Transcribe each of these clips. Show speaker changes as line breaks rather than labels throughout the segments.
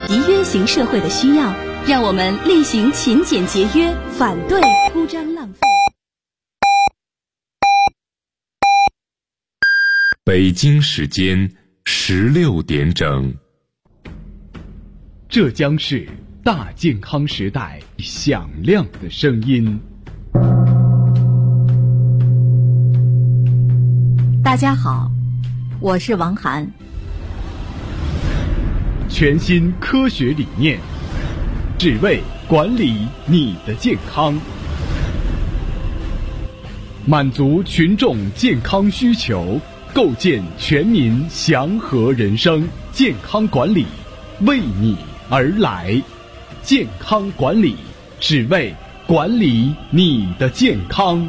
集约型社会的需要，让我们厉行勤俭节约，反对铺张浪费。
北京时间16点整。
这将是大健康时代响亮的声音。
大家好，我是王涵。
全新科学理念，只为管理你的健康，满足群众健康需求，构建全民祥和人生。健康管理为你而来，健康管理只为管理你的健康。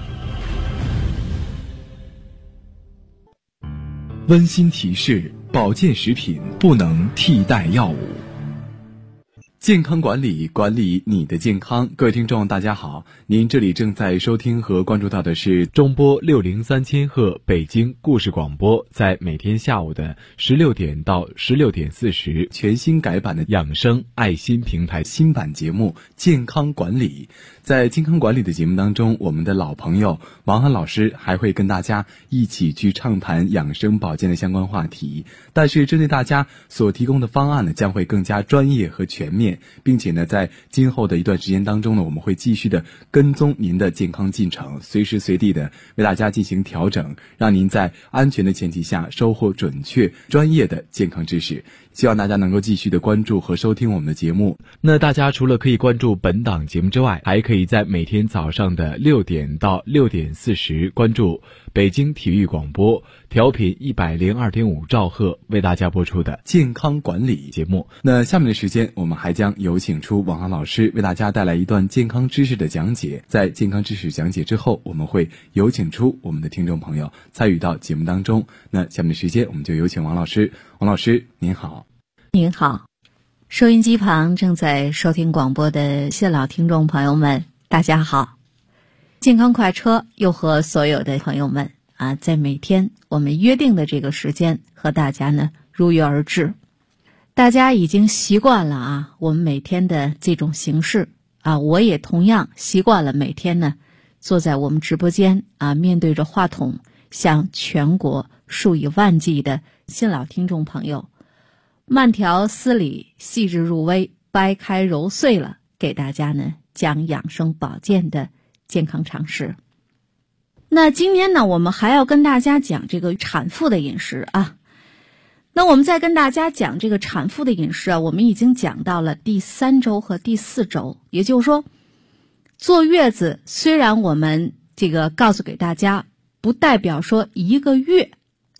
温馨提示：保健食品不能替代药物。健康管理，管理你的健康。各位听众大家好，您这里正在收听和关注到的是中波603千赫北京故事广播，在每天下午的16点到16点40全新改版的养生爱心平台新版节目健康管理。在健康管理的节目当中，我们的老朋友王涵老师还会跟大家一起去畅谈养生保健的相关话题，但是针对大家所提供的方案呢，将会更加专业和全面，并且呢，在今后的一段时间当中呢，我们会继续的跟踪您的健康进程，随时随地的为大家进行调整，让您在安全的前提下收获准确专业的健康知识。希望大家能够继续的关注和收听我们的节目。那大家除了可以关注本档节目之外，还可以在每天早上的6点到6点40关注北京体育广播调频102.5兆赫为大家播出的健康管理节目。那下面的时间，我们还将有请出王涵老师为大家带来一段健康知识的讲解。在健康知识讲解之后，我们会有请出我们的听众朋友参与到节目当中。那下面的时间，我们就有请王老师。王老师您好。
您好，收音机旁正在收听广播的谢老听众朋友们，大家好。健康快车又和所有的朋友们在每天我们约定的这个时间和大家呢如约而至。大家已经习惯了我们每天的这种形式我也同样习惯了每天呢坐在我们直播间面对着话筒，向全国数以万计的新老听众朋友慢条斯理，细致入微，掰开揉碎了给大家呢讲养生保健的健康常识。那今天呢，我们还要跟大家讲这个产妇的饮食那我们在跟大家讲这个产妇的饮食我们已经讲到了第3周和第4周，也就是说，坐月子虽然我们这个告诉给大家，不代表说1个月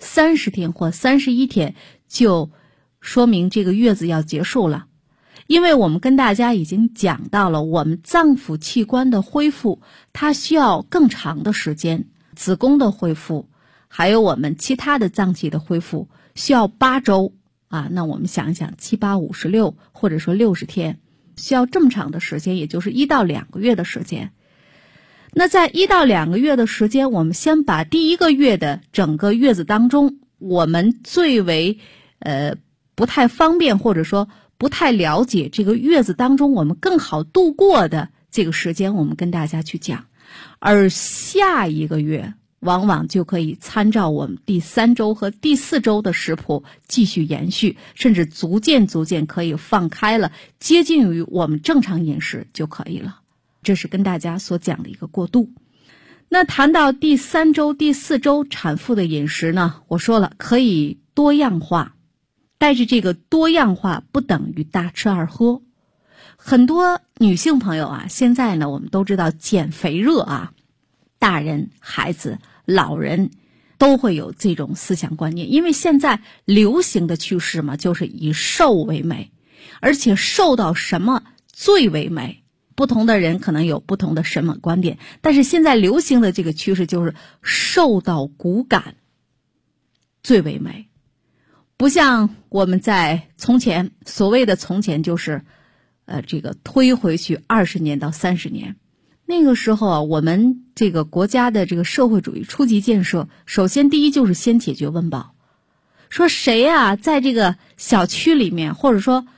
30天或31天就说明这个月子要结束了，因为我们跟大家已经讲到了我们脏腑器官的恢复它需要更长的时间，子宫的恢复还有我们其他的脏器的恢复需要8周那我们想一想7、8、56或者说60天，需要这么长的时间，也就是1到2个月的时间。那在1到2个月的时间，我们先把第1个月的整个月子当中我们最为不太方便或者说不太了解这个月子当中我们更好度过的这个时间，我们跟大家去讲。而下1个月往往就可以参照我们第3周和第4周的食谱继续延续，甚至逐渐可以放开了，接近于我们正常饮食就可以了。这是跟大家所讲的一个过渡。那谈到第3周、第4周产妇的饮食呢，我说了可以多样化，但是这个多样化不等于大吃二喝。很多女性朋友现在呢我们都知道减肥热大人、孩子、老人都会有这种思想观念，因为现在流行的趋势嘛，就是以瘦为美，而且瘦到什么最为美，不同的人可能有不同的审美观点，但是现在流行的这个趋势就是瘦到骨感最为美。不像我们在从前，所谓的从前就是这个推回去20年到30年，那个时候我们这个国家的这个社会主义初级建设，首先第一就是先解决温饱。说谁在这个小区里面，或者说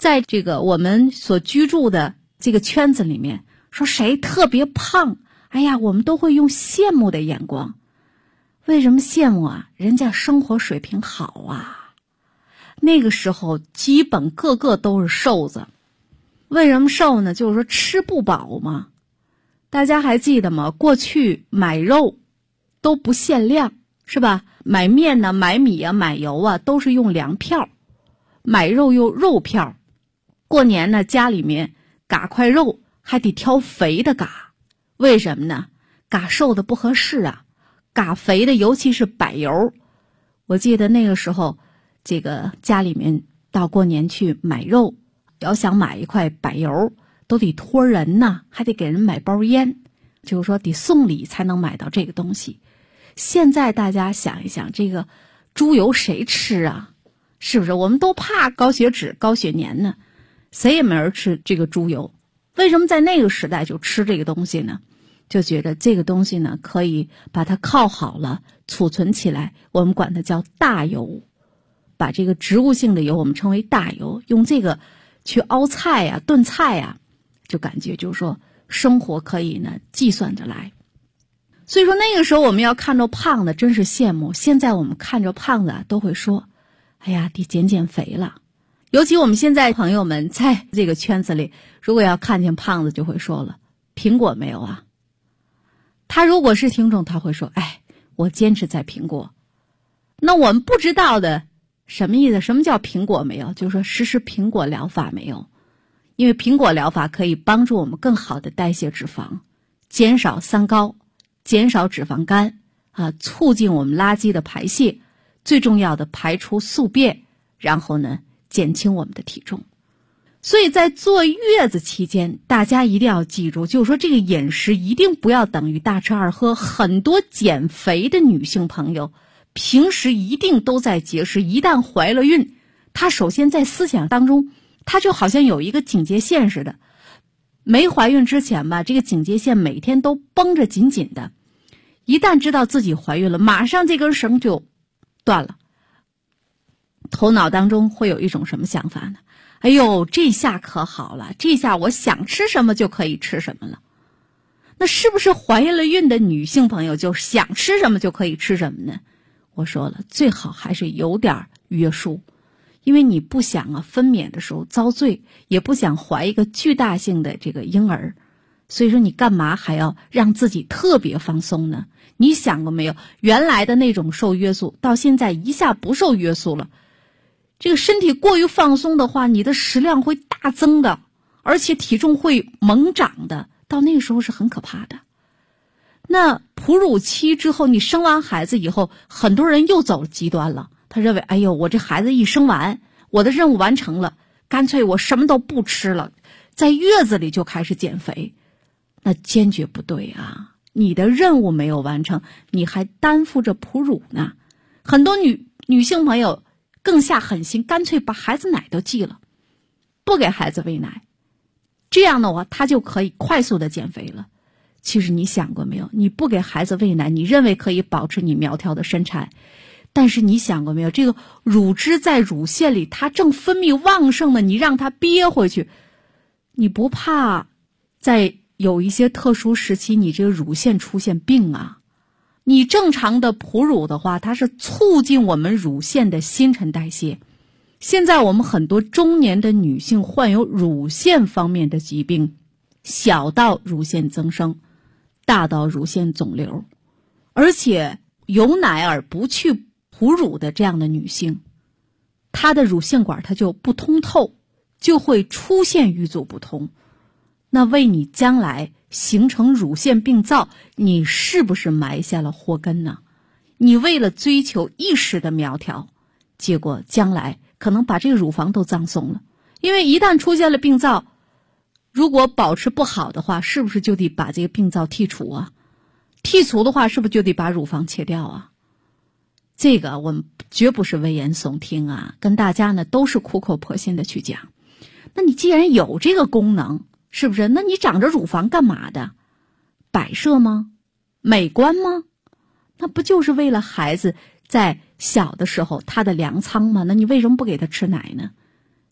在这个我们所居住的这个圈子里面，说谁特别胖，哎呀，我们都会用羡慕的眼光。为什么羡慕啊？人家生活水平好啊，那个时候基本个个都是瘦子。为什么瘦呢？就是说吃不饱嘛。大家还记得吗？过去买肉都不限量，是吧？买面呢、买米啊、买油啊，都是用粮票，买肉用肉票。过年呢，家里面嘎块肉还得挑肥的嘎，为什么呢？嘎瘦的不合适啊，嘎肥的，尤其是柏油。我记得那个时候，这个家里面到过年去买肉，要想买一块柏油，都得托人呐，还得给人买包烟，就是说得送礼才能买到这个东西。现在大家想一想，这个猪油谁吃啊？是不是？我们都怕高血脂、高血粘呢，谁也没人吃这个猪油。为什么在那个时代就吃这个东西呢？就觉得这个东西呢，可以把它靠好了，储存起来，我们管它叫大油。把这个植物性的油我们称为大油，用这个去熬菜啊、炖菜啊，就感觉就是说生活可以呢计算着来。所以说那个时候我们要看着胖的真是羡慕，现在我们看着胖的都会说，哎呀，得减减肥了。尤其我们现在朋友们在这个圈子里，如果要看见胖子就会说了，苹果没有啊？他如果是听众，他会说，哎，我坚持在苹果。那我们不知道的什么意思？什么叫苹果没有？就是说实施苹果疗法没有。因为苹果疗法可以帮助我们更好的代谢脂肪，减少三高，减少脂肪肝啊，促进我们垃圾的排泄，最重要的排出宿便，然后呢减轻我们的体重。所以在坐月子期间，大家一定要记住，就是说这个饮食一定不要等于大吃二喝。很多减肥的女性朋友平时一定都在节食，一旦怀了孕，她首先在思想当中，她就好像有一个警戒线似的。没怀孕之前吧，这个警戒线每天都绷着紧紧的，一旦知道自己怀孕了，马上这根绳就断了。头脑当中会有一种什么想法呢？哎呦，这下可好了，这下我想吃什么就可以吃什么了。那是不是怀了孕的女性朋友就想吃什么就可以吃什么呢？我说了，最好还是有点约束，因为你不想啊分娩的时候遭罪，也不想怀一个巨大性的这个婴儿，所以说你干嘛还要让自己特别放松呢？你想过没有，原来的那种受约束到现在一下不受约束了，这个身体过于放松的话，你的食量会大增的，而且体重会猛涨的，到那个时候是很可怕的。那哺乳期之后，你生完孩子以后，很多人又走极端了，他认为，哎呦，我这孩子一生完，我的任务完成了，干脆我什么都不吃了，在月子里就开始减肥。那坚决不对啊，你的任务没有完成，你还担负着哺乳呢。很多女性朋友更下狠心，干脆把孩子奶都忌了，不给孩子喂奶，这样的话他就可以快速的减肥了。其实你想过没有，你不给孩子喂奶，你认为可以保持你苗条的身材，但是你想过没有，这个乳汁在乳腺里它正分泌旺盛的，你让它憋回去，你不怕在有一些特殊时期你这个乳腺出现病啊？你正常的哺乳的话，它是促进我们乳腺的新陈代谢。现在我们很多中年的女性患有乳腺方面的疾病，小到乳腺增生，大到乳腺肿瘤，而且有奶而不去哺乳的这样的女性，她的乳腺管它就不通透，就会出现瘀阻不通。那为你将来形成乳腺病灶，你是不是埋下了祸根呢？你为了追求一时的苗条，结果将来可能把这个乳房都葬送了。因为一旦出现了病灶，如果保持不好的话，是不是就得把这个病灶剔除啊？剔除的话，是不是就得把乳房切掉啊？这个我们绝不是危言耸听啊，跟大家呢都是苦口婆心的去讲。那你既然有这个功能，是不是？那你长着乳房干嘛的？摆设吗？美观吗？那不就是为了孩子在小的时候他的粮仓吗？那你为什么不给他吃奶呢？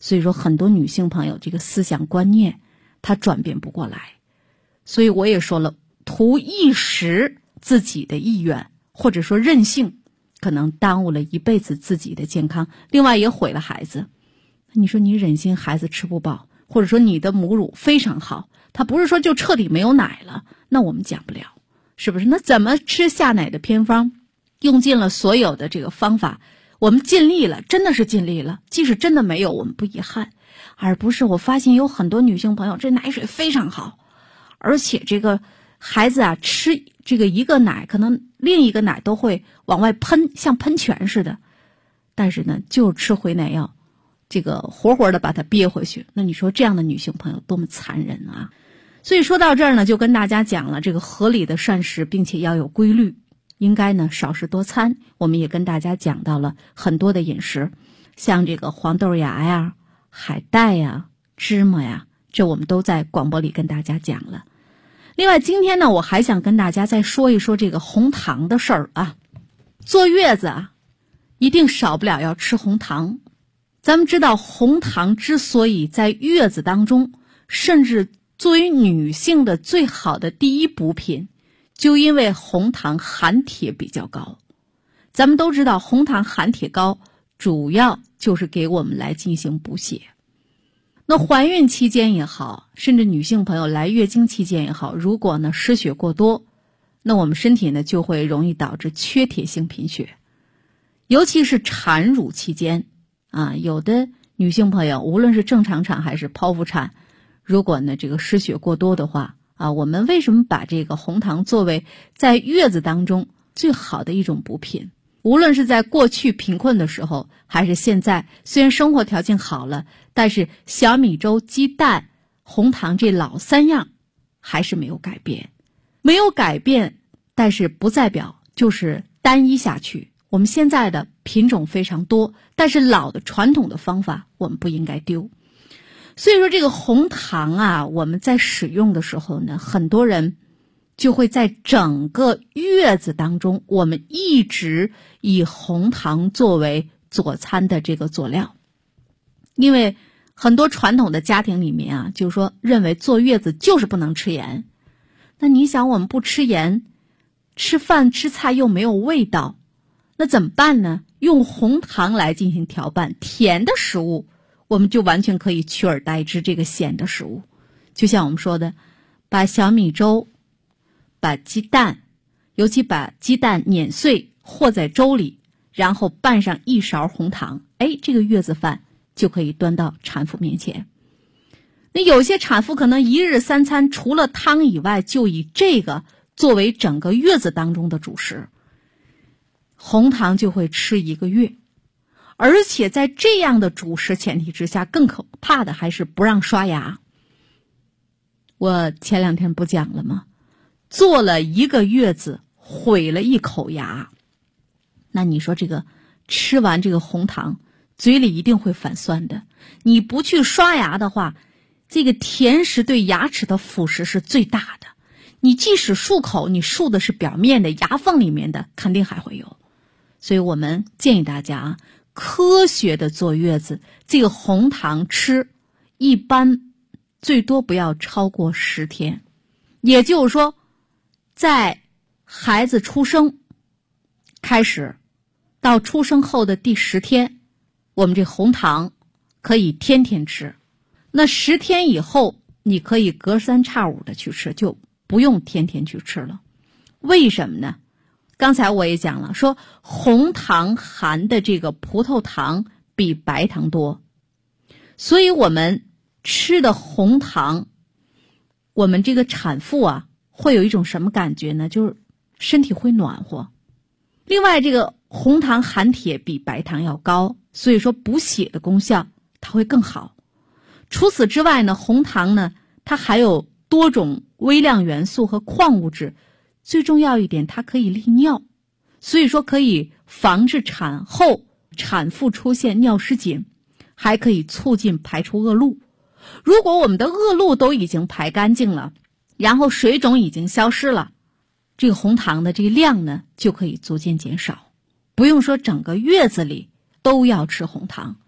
所以说很多女性朋友这个思想观念她转变不过来，所以我也说了，图一时自己的意愿或者说任性，可能耽误了一辈子自己的健康，另外也毁了孩子。你说你忍心孩子吃不饱，或者说你的母乳非常好，他不是说就彻底没有奶了，那我们讲不了，是不是？那怎么吃下奶的偏方，用尽了所有的这个方法，我们尽力了，真的是尽力了，即使真的没有我们不遗憾，而不是我发现有很多女性朋友这奶水非常好，而且这个孩子啊吃这个一个奶可能另一个奶都会往外喷，像喷泉似的，但是呢就吃回奶药，这个活活的把它憋回去，那你说这样的女性朋友多么残忍啊！所以说到这儿呢，就跟大家讲了这个合理的膳食，并且要有规律，应该呢少食多餐。我们也跟大家讲到了很多的饮食，像这个黄豆芽呀、海带呀、芝麻呀，这我们都在广播里跟大家讲了。另外今天呢，我还想跟大家再说一说这个红糖的事儿啊。坐月子啊，一定少不了要吃红糖。咱们知道红糖之所以在月子当中，甚至作为女性的最好的第一补品，就因为红糖含铁比较高。咱们都知道红糖含铁高，主要就是给我们来进行补血。那怀孕期间也好，甚至女性朋友来月经期间也好，如果呢失血过多，那我们身体呢就会容易导致缺铁性贫血。尤其是产乳期间啊，有的女性朋友无论是正常产还是剖腹产，如果呢这个失血过多的话啊，我们为什么把这个红糖作为在月子当中最好的一种补品？无论是在过去贫困的时候，还是现在，虽然生活条件好了，但是小米粥、鸡蛋、红糖这老三样还是没有改变。没有改变，但是不代表就是单一下去。我们现在的品种非常多，但是老的传统的方法我们不应该丢。所以说这个红糖啊，我们在使用的时候呢，很多人就会在整个月子当中，我们一直以红糖作为佐餐的这个佐料。因为很多传统的家庭里面啊，就是说认为坐月子就是不能吃盐。那你想我们不吃盐，吃饭吃菜又没有味道，那怎么办呢？用红糖来进行调拌，甜的食物我们就完全可以取而代之这个咸的食物。就像我们说的，把小米粥，把鸡蛋，尤其把鸡蛋碾碎和在粥里，然后拌上一勺红糖，这个月子饭就可以端到产妇面前。那有些产妇可能一日三餐除了汤以外，就以这个作为整个月子当中的主食，红糖就会吃1个月。而且在这样的主食前提之下，更可怕的还是不让刷牙。我前2天不讲了吗？坐了1个月子，毁了1口牙。那你说这个吃完这个红糖，嘴里一定会反酸的。你不去刷牙的话，这个甜食对牙齿的腐蚀是最大的。你即使漱口，你漱的是表面的，牙缝里面的肯定还会有。所以我们建议大家啊，科学的坐月子，这个红糖吃一般最多不要超过10天。也就是说，在孩子出生开始到出生后的第10天，我们这红糖可以天天吃。那10天以后，你可以隔3差5的去吃，就不用天天去吃了。为什么呢？刚才我也讲了，说红糖含的这个葡萄糖比白糖多，所以我们吃的红糖，我们这个产妇啊，会有一种什么感觉呢？就是身体会暖和。另外，这个红糖含铁比白糖要高，所以说补血的功效它会更好。除此之外呢，红糖呢，它还有多种微量元素和矿物质，最重要一点，它可以利尿，所以说可以防治产后产妇出现尿失禁，还可以促进排出恶露。如果我们的恶露都已经排干净了，然后水肿已经消失了，这个红糖的这个量呢就可以逐渐减少。不用说整个月子里都要吃红糖，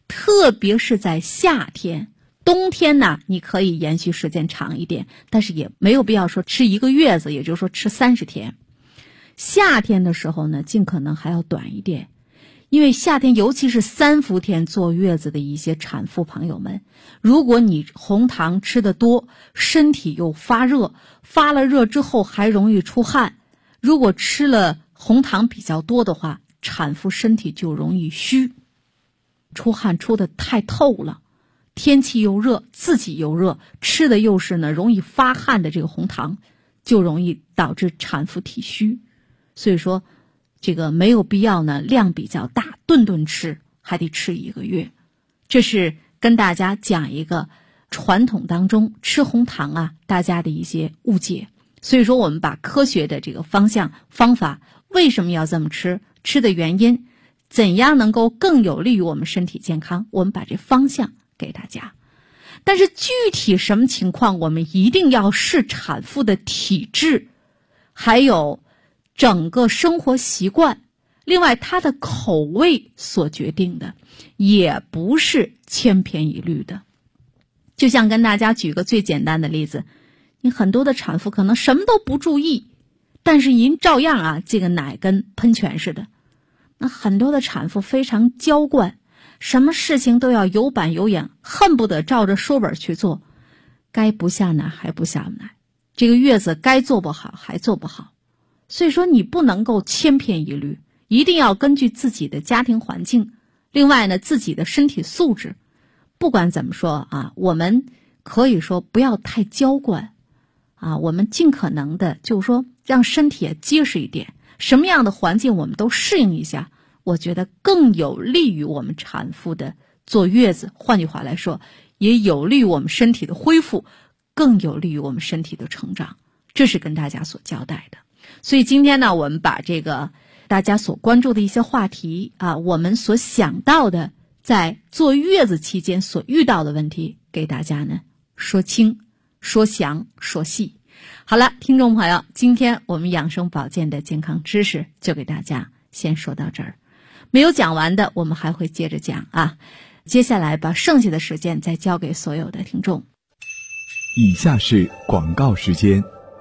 特别是在夏天。冬天呢，你可以延续时间长一点，但是也没有必要说吃1个月子，也就是说吃30天。夏天的时候呢，尽可能还要短一点，因为夏天尤其是3伏天坐月子的一些产妇朋友们，如果你红糖吃得多，身体又发热，发了热之后还容易出汗，如果吃了红糖比较多的话，产妇身体就容易虚，出汗出得太透了，天气又热，自己又热，吃的又是呢容易发汗的这个红糖，就容易导致产妇体虚。所以说这个没有必要呢量比较大，顿顿吃，还得吃1个月。这是跟大家讲一个传统当中吃红糖啊大家的一些误解。所以说我们把科学的这个方向方法，为什么要这么吃，吃的原因，怎样能够更有利于我们身体健康，我们把这方向给大家。但是具体什么情况，我们一定要视产妇的体质，还有整个生活习惯，另外她的口味所决定的，也不是千篇一律的。就像跟大家举个最简单的例子，你很多的产妇可能什么都不注意，但是人照样啊这个奶跟喷泉似的。那很多的产妇非常娇惯，什么事情都要有板有眼，恨不得照着书本去做，该不下奶还不下奶，这个月子该做不好还做不好。所以说你不能够千篇一律，一定要根据自己的家庭环境，另外呢自己的身体素质。不管怎么说啊，我们可以说不要太娇惯啊，我们尽可能的就是说让身体也结实一点，什么样的环境我们都适应一下，我觉得更有利于我们产妇的坐月子，换句话来说，也有利于我们身体的恢复，更有利于我们身体的成长。这是跟大家所交代的。所以今天呢，我们把这个大家所关注的一些话题啊，我们所想到的在坐月子期间所遇到的问题，给大家呢说清、说详、说细。好了，听众朋友，今天我们养生保健的健康知识就给大家先说到这儿，没有讲完的我们还会接着讲啊。接下来把剩下的时间再交给所有的听众。
以下是广告时间。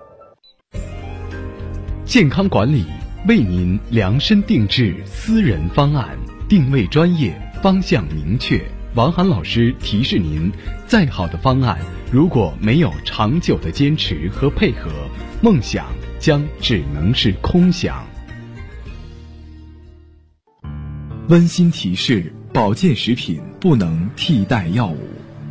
健康管理为您量身定制私人方案，定位专业，方向明确。王涵老师提示您，再好的方案如果没有长久的坚持和配合，梦想将只能是空想。温馨提示：保健食品不能替代药物。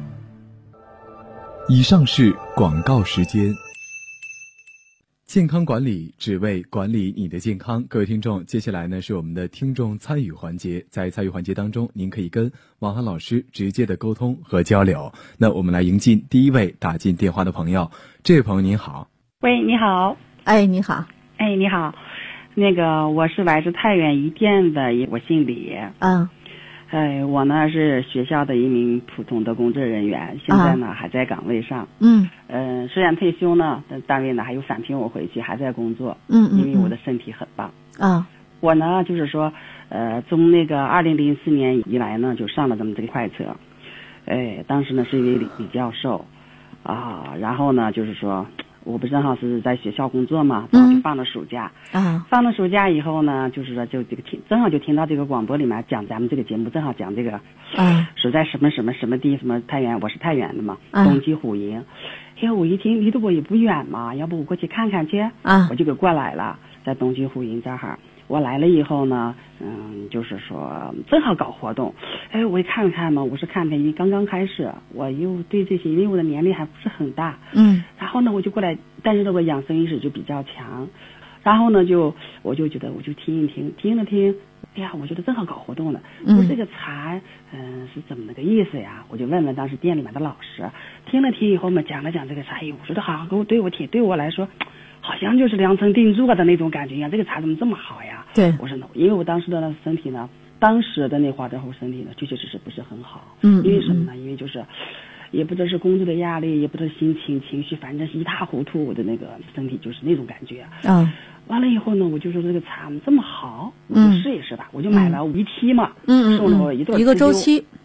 以上是广告时间。健康管理只为管理你的健康。各位听众，接下来呢是我们的听众参与环节。在参与环节当中，您可以跟王涵老师直接的沟通和交流。那我们来迎进第一位打进电话的朋友。这位朋友您好。
喂，你好。
哎，你好。
哎，你好。那个我是来自太原一店的，我姓李。我呢是学校的一名普通的公职人员，现在呢还在岗位上。虽然退休呢，但单位呢还有3天我回去还在工作。因为我的身体很棒。我呢就是说，从那个2004年以来呢，就上了这么这个快车。当时呢是一位李教授，然后呢就是说。我不正好是在学校工作嘛，然后就放了暑假。放了暑假以后呢，就是说就这个正好就听到这个广播里面讲咱们这个节目，正好讲这个，是在什么地，什么太原，我是太原的嘛，东极虎营。我一听离得我也不远嘛，要不我过去看看去。我就给过来了，在东极虎营这儿。我来了以后呢，就是说正好搞活动，我一看看嘛，我是看看，因为刚刚开始，我又对这些，因为我的年龄还不是很大，然后呢我就过来，但是呢我养生意识就比较强，然后呢我就觉得我就听了听，我觉得正好搞活动了，说这个茶是怎么个意思呀？我就问问当时店里面的老师，听了听以后嘛，讲了讲这个茶，我觉得好像对我来说。好像就是量身定做的那种感觉一样，这个茶怎么这么好呀？
对，
我说呢，因为我当时的身体呢，当时的那华德后身体呢，确确实实不是很好。因为什么呢？因为就是也不知道是工作的压力，也不知道心情绪，反正是一塌糊涂。我的那个身体就是那种感觉。完了以后呢，我就说这个茶这么好，我就试一试吧。我就买了1批嘛，送了我一个
周期。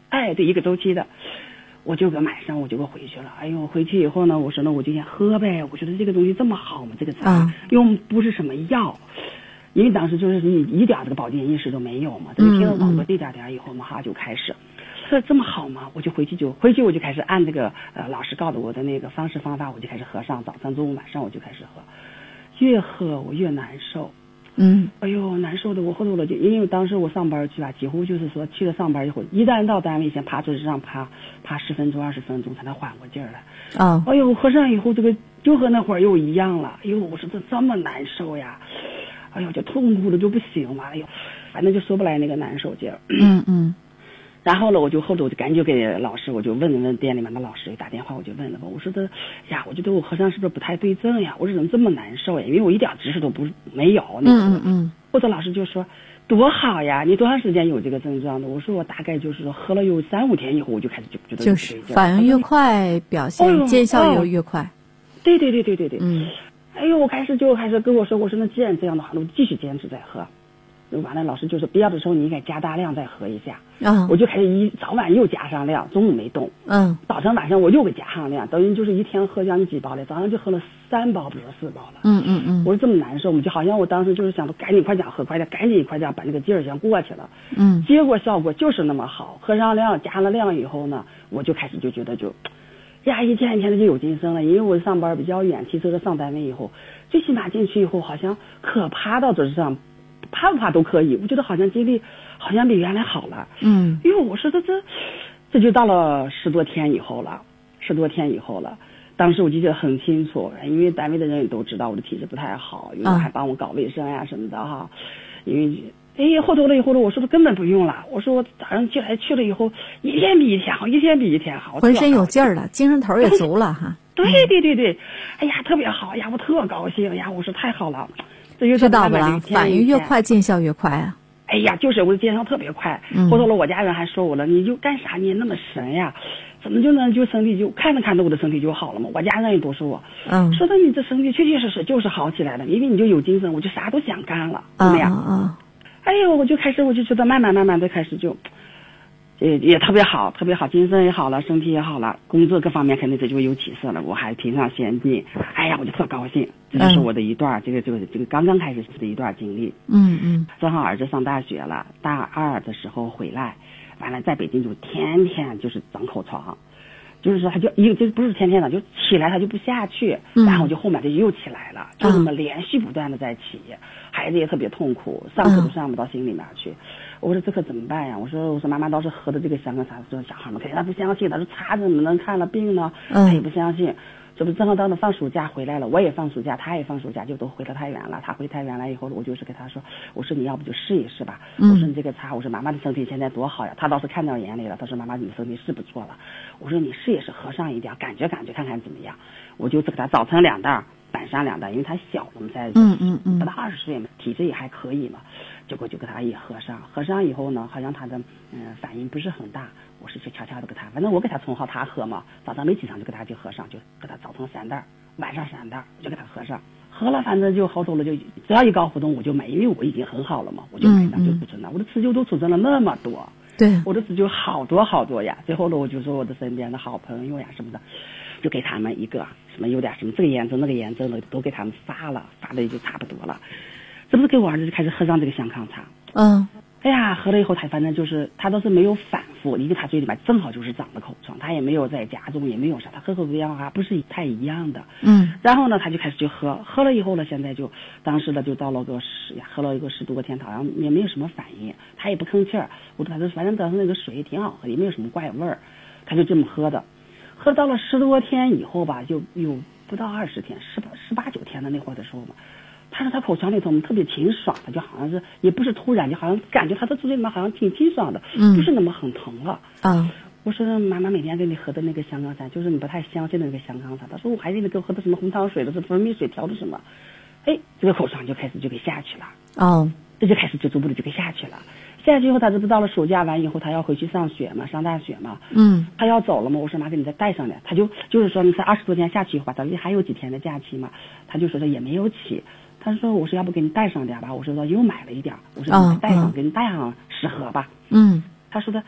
哎，对，一个周期的。我就个晚上我就回去了。哎呦，回去以后呢，我说那我就先喝呗。我觉得这个东西这么好嘛，这个茶又不是什么药，因为当时就是一点这个保健意识都没有嘛。这个听了广播这点以后嘛，哈就开始，说这么好嘛，我就回去我就开始按这个老师告诉我的那个方式方法，我就开始喝上，早上、中午、晚上我就开始喝，越喝我越难受。哎呦，难受的我后头了，就因为当时我上班去吧，几乎就是说去了上班以后，一旦到单位先趴桌子上趴10分钟20分钟才能缓过劲儿来。哎呦，喝上以后这个就和那会儿又一样了。哎呦，我说这么难受呀，哎呦就痛苦的就不行了，哎呦，反正就说不来那个难受劲儿。然后呢，我就赶紧给老师，我就问店里面的老师，打电话我就问了吧，我说的呀，我觉得我喝上是不是不太对症呀？我说怎么这么难受呀？因为我一点知识都没有。或者老师就说多好呀，你多长时间有这个症状的？我说我大概就是说喝了有3-5天以后，我就开始就觉得
就是反应越快，表现见效也越快。
对。哎呦，我开始跟我说，我说那既然这样的话，那我继续坚持再喝。完了，老师就说必要的时候你应该加大量再喝一下。我就开始早晚又加上量，中午没动。早晨晚上我又给加上量，等于就是一天喝将近几包了，早上就喝了3包，不是4包了。我说这么难受，就好像我当时就是想说赶紧快点喝，赶紧快点把那个劲儿先过去了。结果效果就是那么好，喝上量加了量以后呢，我就开始就觉得呀，一天一天的就有精神了。因为我上班比较远，骑车上单位以后，最起码进去以后好像可趴到桌子上。怕不怕都可以，我觉得好像精力好像比原来好了。因为我说这就到了10多天以后了。当时我就记得很清楚，因为单位的人也都知道我的体质不太好，因为还帮我搞卫生呀什么的哈。因为后头我说的根本不用了，我说我早上去了以后，一天比一天好，浑
身有劲儿了，精神头也足了哈。
对，哎呀特别好呀，我特高兴呀，我说太好了。
知道不啦？反应越快，见效越快啊！
哎呀，就是我的见效特别快。后头了，我家人还说我了，你就干啥你也那么神呀？怎么就身体就看着我的身体就好了嘛？我家人也都说我，说的你这身体确实就是好起来了，因为你就有精神，我就啥都想干了，怎么样？哎呦，我就觉得慢慢的开始就。也特别好，精神也好了，身体也好了，工作各方面肯定这就有起色了，我还提上先进。哎呀，我就特高兴，这就是我的一段这个刚刚开始的一段经历。正好儿子上大学了，大2的时候回来，完了在北京就天天就是长口疮，就是说他就不是天天的，就起来他就不下去，然后就后面就又起来了，就这么连续不断的在起，孩子也特别痛苦，上课都上不到心里面去。我说这可怎么办呀？我说妈妈倒是喝的这个香茶，说小孩们肯定他不相信，他说茶怎么能看了病呢？他也不相信。这不正好到了放暑假回来了，我也放暑假，他也放暑假，就都回了太原了。他回太原来以后，我就是给他说，我说你要不就试一试吧。我说你这个茶，我说妈妈的身体现在多好呀。他倒是看到眼里了，他说妈妈你身体是不错了。我说你试一试，喝上一点，感觉看看怎么样。我就给他早晨2袋，晚上2袋，因为他小了嘛，才不到20岁嘛，体质也还可以嘛。结果就给他也喝上以后呢，好像他的反应不是很大。我是去悄悄的给他，反正我给他从好他喝嘛，早上没起床就给他喝上，就给他早晨3袋，晚上3袋，我就给他喝上。喝了反正就后头了，就只要一搞活动我就买，因为我已经很好了嘛，我就买上就储存了。我的辞旧都储存了那么多，
对，
我的辞旧好多呀。最后呢，我就说我的身边的好朋友呀什么的，就给他们一个什么有点什么这个炎症那个炎症的都给他们发的也就差不多了。这不是给我儿子就开始喝上这个香康茶。哎呀，喝了以后他反正就是他倒是没有反复，因为他嘴里面正好就是长了口疮，他也没有在加重，也没有啥，他喝口变化不是太一样的。然后呢他就开始就喝了以后呢，现在就当时呢就到了喝了一个10多天，好像也没有什么反应，他也不吭气儿。我说他说反正当时那个水挺好喝，也没有什么怪味儿，他就这么喝的。喝到了10多天以后吧，就有不到20天，18、19天的那会儿的时候嘛。他说他口腔里头特别清爽的，就好像是也不是突然，就好像感觉他的嘴里面好像挺清爽的，不是那么很疼了。我说妈妈每天给你喝的那个香康茶，就是你不太相信的那个香康茶。他说我还以为给我喝的什么红糖水的，是蜂蜜水调的什么。这个口疮就开始就给下去了。这就开始就逐步的就给下去了。下去以后，他这不到了暑假完以后，他要回去上学嘛，上大学嘛。他要走了嘛，我说妈给你再带上点。他就是说你才20多天下去以后，他还有几天的假期嘛，他就说也没有起。他说我说要不给你带上点吧，我说又买了一点，我说你带上给你带上10盒吧。他说的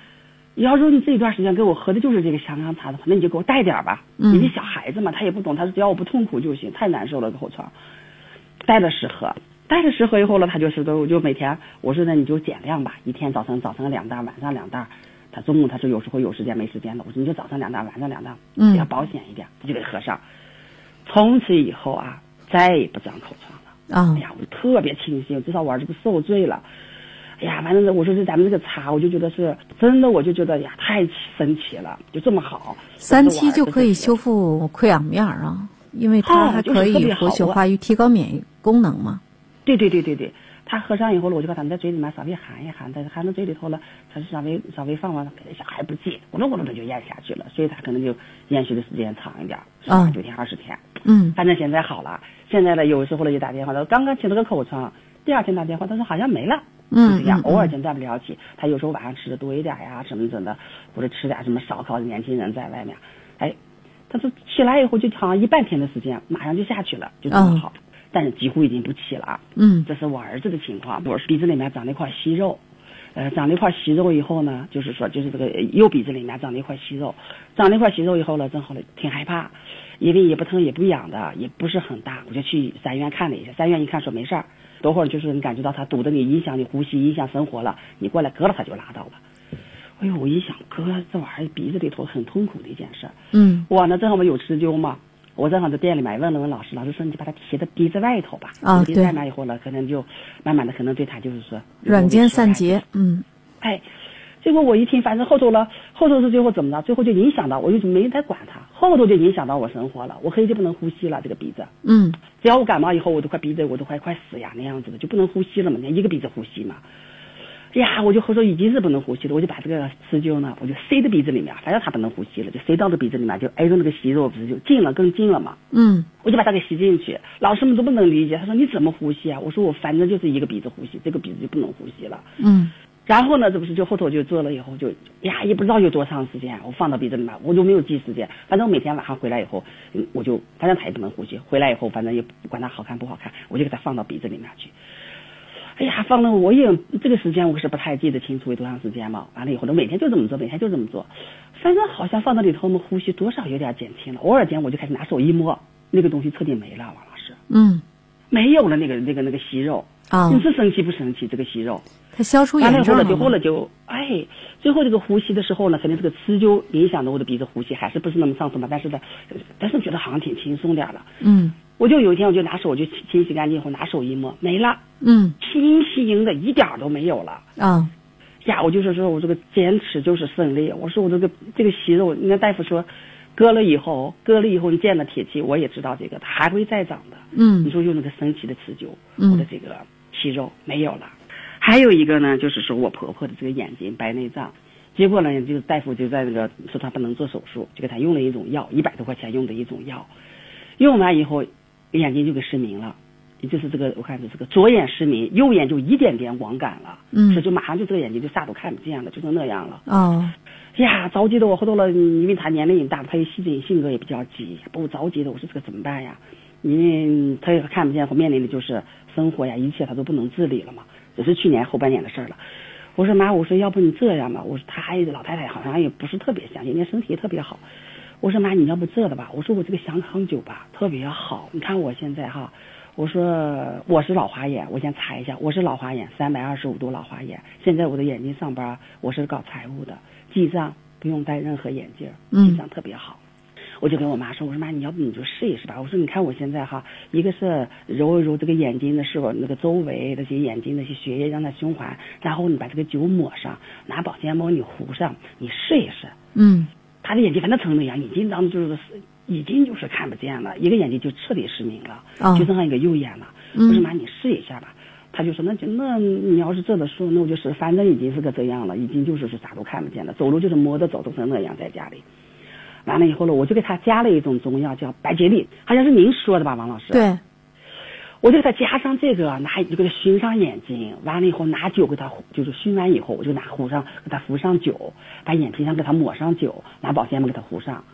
要说你这一段时间给我喝的就是这个香港茶的话，那你就给我带点吧。因为小孩子嘛，他也不懂，他只要我不痛苦就行，太难受了口疮。带着10盒，带着10盒以后了，他就是我就每天我说呢你就减量吧，一天早晨2袋，晚上2袋。他中午他说有时候有时间没时间了，我说你就早上2袋，晚上2袋，比较保险一点，就给喝上。从此以后啊，再也不长口疮了。哎呀，我特别庆幸，至少我儿子不受罪了。哎呀，反正我说是咱们这个茶，我就觉得是真的，我就觉得呀太神奇了，就这么好。
3期就可以修复溃疡面啊，因为它还可以活血化瘀，提高免疫功能嘛。
对。他喝上以后了，我就把他们在嘴里面稍微含一含，但是含到嘴里头了，他是稍微放完，小孩不记，咕噜咕噜的就咽下去了，所以他可能就延续的时间长一点，9天20天。反正现在好了，现在呢有时候了就打电话，他刚刚起了个口疮，第2天打电话，他说好像没了。就这样，偶尔间断不了起。他有时候晚上吃的多一点呀，什么的，或者吃点什么烧烤，年轻人在外面，哎，他说起来以后就好像1半天的时间，马上就下去了，就这么好。但是几乎已经不起了。这是我儿子的情况。我鼻子里面长了一块息肉，长了一块息肉以后呢，就是这个右鼻子里面长了一块息肉，长了一块息肉以后呢，正好了挺害怕，因为也不疼也不痒的，也不是很大，我就去3院看了一下，3院一看说没事儿，多会儿就是你感觉到它堵得你影响你呼吸，影响生活了，你过来割了它就拉倒了。哎呦，我一想割这玩意儿鼻子里头很痛苦的一件事。我呢正好我有持灸嘛。我正好在店里面问了问老师，老师说你就把它贴在鼻子外头吧。鼻子外面以后了，可能就慢慢的可能对它就是说
软坚散结。
结果我一听，反正后头是最后怎么着？最后就影响到我，就没再管它，后头就影响到我生活了，我可以就不能呼吸了，这个鼻子。只要我感冒以后，我都快鼻子我都快死呀那样子的，就不能呼吸了嘛，你一个鼻子呼吸嘛。呀，我就后头已经是不能呼吸了，我就把这个刺灸呢，我就塞到鼻子里面，反正他不能呼吸了，就塞到了鼻子里面，就挨着那个息肉，不是就更近了嘛。我就把它给吸进去。老师们都不能理解，他说你怎么呼吸啊？我说我反正就是一个鼻子呼吸，这个鼻子就不能呼吸了。然后呢，这不是就后头就做了以后就呀，也不知道有多长时间，我放到鼻子里面，我就没有记时间。反正我每天晚上回来以后，我就反正他也不能呼吸，回来以后反正也不管他好看不好看，我就给他放到鼻子里面去。哎呀，放了我也这个时间我是不太记得清楚有多长时间嘛。完了以后呢，每天就这么做，反正好像放到里头，我们呼吸多少有点减轻了。偶尔间我就开始拿手一摸，那个东西彻底没了，王老师。没有了那个息肉。你是生气不生气？这个息肉，
它消除炎症了。
最后了就最后这个呼吸的时候呢，肯定这个刺灸影响了我的鼻子呼吸，还是不是那么上手嘛？但是觉得好像挺轻松点了。我就有一天我就拿手就清洗干净以后拿手一摸没了。轻轻的一点都没有了。呀，我就是说我这个坚持就是胜利。我说我这个息肉，那大夫说割了以后你见了铁器，我也知道这个它还会再长的。你说用那个神奇的刺灸，我的这个息肉没有了。还有一个呢，就是说我婆婆的这个眼睛白内障，结果呢，这个大夫就在那个说她不能做手术，就给她用了一种药，100多块钱用的一种药，用完以后眼睛就给失明了。也就是这个我看是这个左眼失明，右眼就一点点光感了。所以就马上就这个眼睛就啥都看不见了，就是那样了。呀，着急的我后头了，因为他年龄也大，他性格也比较急，把我着急的，我说这个怎么办呀？因为他也看不见，面临的就是生活呀，一切他都不能自理了嘛。这是去年后半年的事了。我说妈，我说要不你这样吧，我说老太太好像也不是特别相信，人家身体也特别好。我说妈，你要不这的吧，我说我这个香康酒吧特别好，你看我现在哈。我说我是老花眼，我先查一下，我是老花眼，325度老花眼。现在我的眼睛上班，我是搞财务的，记账不用戴任何眼镜，记账特别好。我就跟我妈说，我说妈，你要不你就试一试吧。我说你看我现在哈，一个是揉一揉这个眼睛的是否那个周围那些眼睛那些血液让它循环，然后你把这个酒抹上，拿保鲜膜你糊上，你试一试。他的眼睛反正成那样，眼睛当就是已经就是看不见了，一个眼睛就彻底失明了，就剩下一个右眼了。我说妈，你试一下吧。他就说那你要是这么说，那我就试，反正已经是个这样了，已经就是啥都看不见了，走路就是摸着走，都成那样在家里。完了以后呢，我就给他加了一种中药叫白杰利，好像是您说的吧，王老师？
对。
我就给他加上这个，就给他熏上眼睛，完了以后拿酒给他就是熏完以后，我就给他敷上酒，把眼皮上给他抹上酒，拿保鲜膜给他敷上。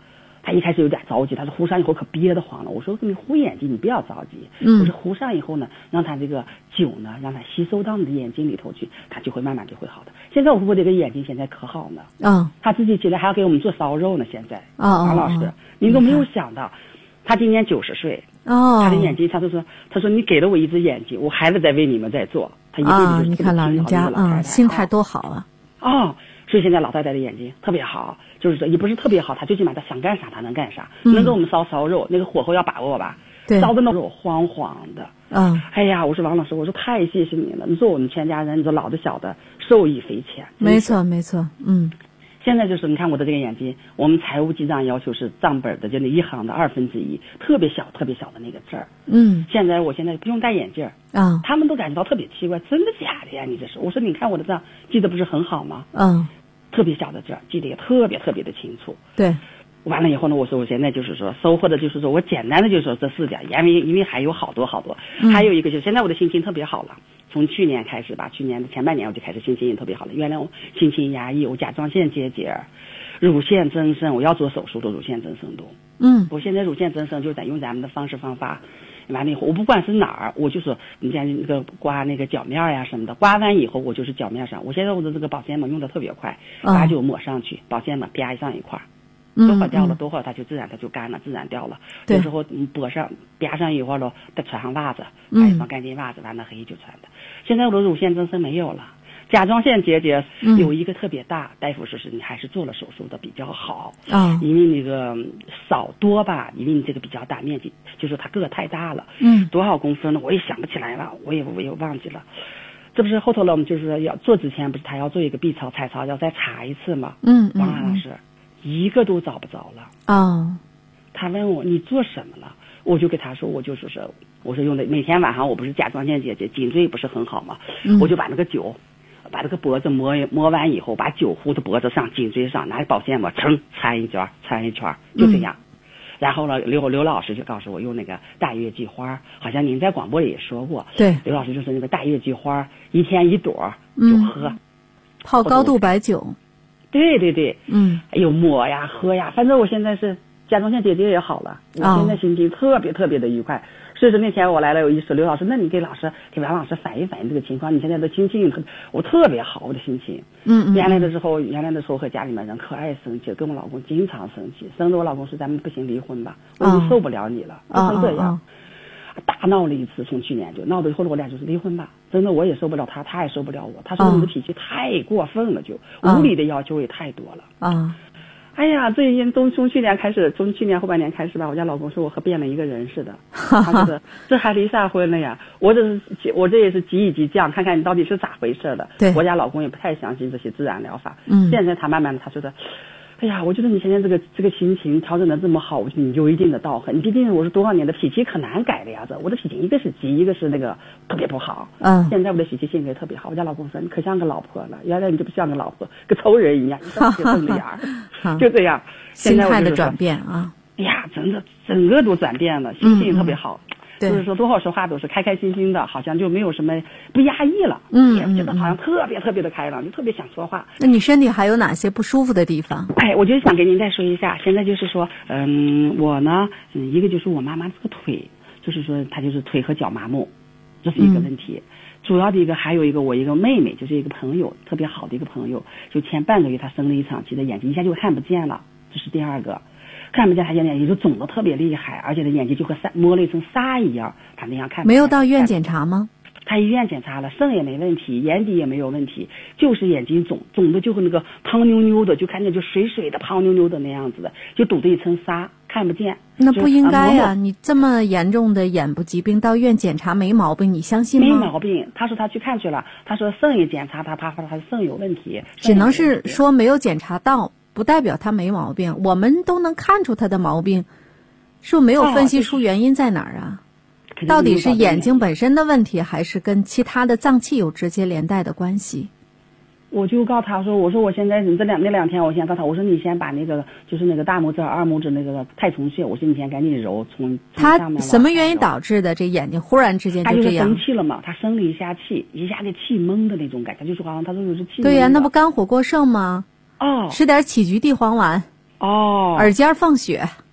他一开始有点着急，他说糊上以后可憋得慌了。我说你糊眼睛你不要着急，我说糊上以后呢，让他这个酒呢让他吸收到你的眼睛里头去，他就会慢慢就会好的。现在我婆婆这个眼睛现在可好呢，他自己起来还要给我们做烧肉呢。现在王老师，您都没有想到，他今年90岁，他的眼睛，他说你给了我一只眼睛，我还是在为你们在做。他一辈子
你看老人家心态多好啊。
所以现在老太太的眼睛特别好，就是说也不是特别好，她最起码她想干啥她能干啥，能给我们烧肉，那个火候要把握吧，烧的那肉黄黄的。哎呀，我说王老师，我说太谢谢你了，你说我们全家人，你说老的小的受益匪浅。
没错。
现在就是你看我的这个眼睛，我们财务记账要求是账本的就那一行的1/2，特别小的那个字儿。现在我现在不用戴眼镜他们都感觉到特别奇怪，真的假的呀？你这是？我说你看我的账记得不是很好吗？特别小的字儿记得也特别的清楚。
对。
完了以后呢，我说我现在就是说收获的就是说我简单的就说这4点，因为还有好多，还有一个就是现在我的心情特别好了。从去年开始吧，去年的前半年我就开始心情也特别好了。原来我心情压抑，我甲状腺结节、乳腺增生，我要做手术的乳腺增生都。我现在乳腺增生就是用咱们的方法。完了以后，我不管是哪儿，我就说你像那个刮那个脚面呀什么的，刮完以后我就是脚面上。我现在我的这个保鲜膜用的特别快，把就抹上去，保鲜膜啪上一块。多会儿掉了，多会儿它就自然干了，自然掉了。有时候脖上啪上一会儿了，再穿上袜子，买一双干净袜子，完了黑就穿的。现在我的乳腺增生没有了，甲状腺结节有一个特别大，大夫说是你还是做了手术的比较好因为那个少多吧，因为你这个比较大面积，就是它个太大了。多少公分呢？我也想不起来了，我也忘记了。这不是后头了，我们就是要做之前不是他要做一个 B 超彩超要再查一次吗？王老师。一个都找不着了他问我你做什么了，我就给他说我说用的每天晚上我不是甲状腺结节颈椎不是很好吗？我就把那个酒把这个脖子磨完以后，把酒糊在脖子上颈椎上，拿保鲜膜缠一圈就这样。然后呢刘老师就告诉我用那个大月季花，好像您在广播里也说过。
对，
刘老师就说那个大月季花一天1朵就喝，
泡高度白酒。
对，抹呀喝呀，反正我现在是甲状腺结节也好了，我现在心情特别的愉快。所以说那天我来了，有一说刘老师，那你给王老师反映这个情况，你现在的心情我特别好，我的心情。原来的时候和家里面人可爱生气，跟我老公经常生气，生得我老公说咱们不行离婚吧，我已经受不了你了，不成这样。大闹了一次，从去年就闹到后来我俩就是离婚吧，真的我也受不了他，他也受不了我。他说你的脾气太过分了，就无理的要求也太多了哎呀，这一从去年开始，从去年后半年开始吧，我家老公说我和变了一个人似的。他说这还离啥婚了呀？我这也是急一急降，看看你到底是咋回事的。
对，
我家老公也不太相信这些自然疗法。现在他慢慢的他说的。哎呀，我觉得你现在这个心情调整的这么好，我觉得你有一定的道行。你毕竟我是多少年的脾气可难改的呀，我的脾气一个是急，一个是那个特别不好。现在我的脾气性格特别好，我家老公说你可像个老婆了，原来你就不像个老婆，跟仇人一样，你这么瞪着眼儿，就这样。
心态的转变
哎呀，真的整个都转变了，心情特别好。就是说多少说话都是开开心心的，好像就没有什么不压抑了，也觉得好像特别的开朗，就特别想说话。
那你身体还有哪些不舒服的地方？
我就想给您再说一下，现在就是说，我呢，一个就是我妈妈这个腿，就是说她就是腿和脚麻木，这是一个问题。主要的一个还有一个我一个妹妹，就是一个朋友，特别好的一个朋友，就前半个月她生了一场气的眼睛一下就看不见了，这是第二个。看不见，他现在眼睛就肿得特别厉害，而且他眼睛就和摸了一层纱一样，他那样看不见。
没有到医院检查吗？
他医院检查了，肾也没问题，眼底也没有问题，就是眼睛肿的就和那个胖妞妞的，就看见就水的胖妞妞的那样子的，就堵着一层纱，看不见。
那不应该呀，你这么严重的眼部疾病到医院检查没毛病，你相信吗？
没毛病，他说他去看去了，他说肾也检查，他怕他肾有问题。
只能是说没有检查到，不代表他没毛病，我们都能看出他的毛病，是不是没有分析出原因在哪儿啊？到底是眼睛本身的问题，还是跟其他的脏器有直接连带的关系？
我就告诉他说，我说我现在那两天，我先告诉他，我说你先把那个就是那个大拇指、二拇指那个太冲穴，我说你先赶紧揉，从
他什么原因导致的？这眼睛忽然之间就这样？
他就是生气了嘛，他生了一下气，一下给气懵的那种感觉，就是好像他说是气。
对呀，那不肝火过盛吗？吃点杞菊地黄丸。耳尖放血。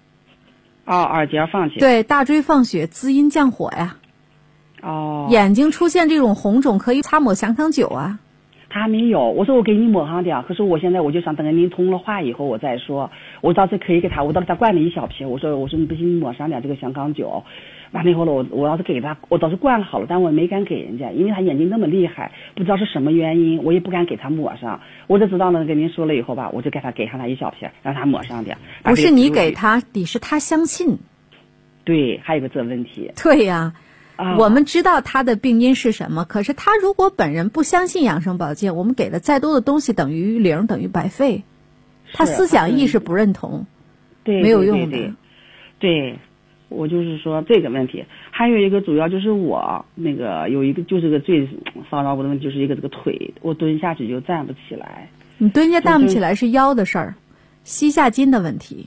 耳结放血。
对，大椎放血，滋阴降火呀。眼睛出现这种红肿，可以擦抹降糖酒啊。
他还没有，我说我给你抹上点，可是我现在我就想等您通了话以后我再说。我倒是可以给他，我倒是他灌了一小瓶，我说你不行，你抹上点这个降糖酒。完了以后了，我要是给他，我倒是灌了好了，但我没敢给人家，因为他眼睛那么厉害，不知道是什么原因，我也不敢给他抹上。我就知道呢，跟您说了以后吧，我就给上他一小瓶，让他抹上点。
不是你给他，得是他相信。
对，还有个这问题。
对呀。我们知道他的病因是什么，可是他如果本人不相信养生保健，我们给了再多的东西等于零，等于白费。他思想意识不认同，
对，
没有用的。
对，我就是说这个问题。还有一个主要就是我那个有一个就是个最骚扰我的问题，就是一个这个腿，我蹲下去就站不起来。
你蹲下站不起来是腰的事儿，膝下筋的问题。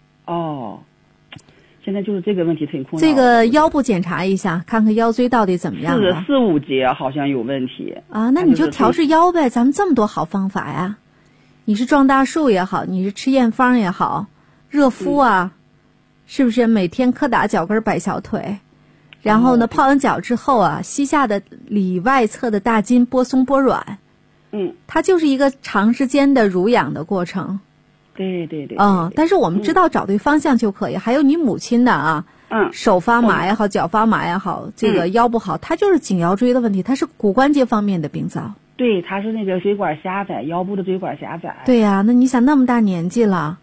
现在就是这个问题挺困扰。
这个腰部检查一下，看看腰椎到底怎么样了。
4、5节好像有问题
啊，那你就调治腰呗。咱们这么多好方法呀，你是撞大树也好，你是吃验方也好，热敷啊，是不是每天磕打脚跟摆小腿，然后呢泡完脚之后啊，膝下的里外侧的大筋拨松拨软，它就是一个长时间的濡养的过程。
对。
但是我们知道找对方向就可以。还有你母亲的啊，手发麻也好，脚发麻也好，这个腰不好，它就是颈腰椎的问题，它是骨关节方面的病灶。
对，它是那个椎管狭窄，腰部的椎管狭窄。
对呀，那你想那么大年纪了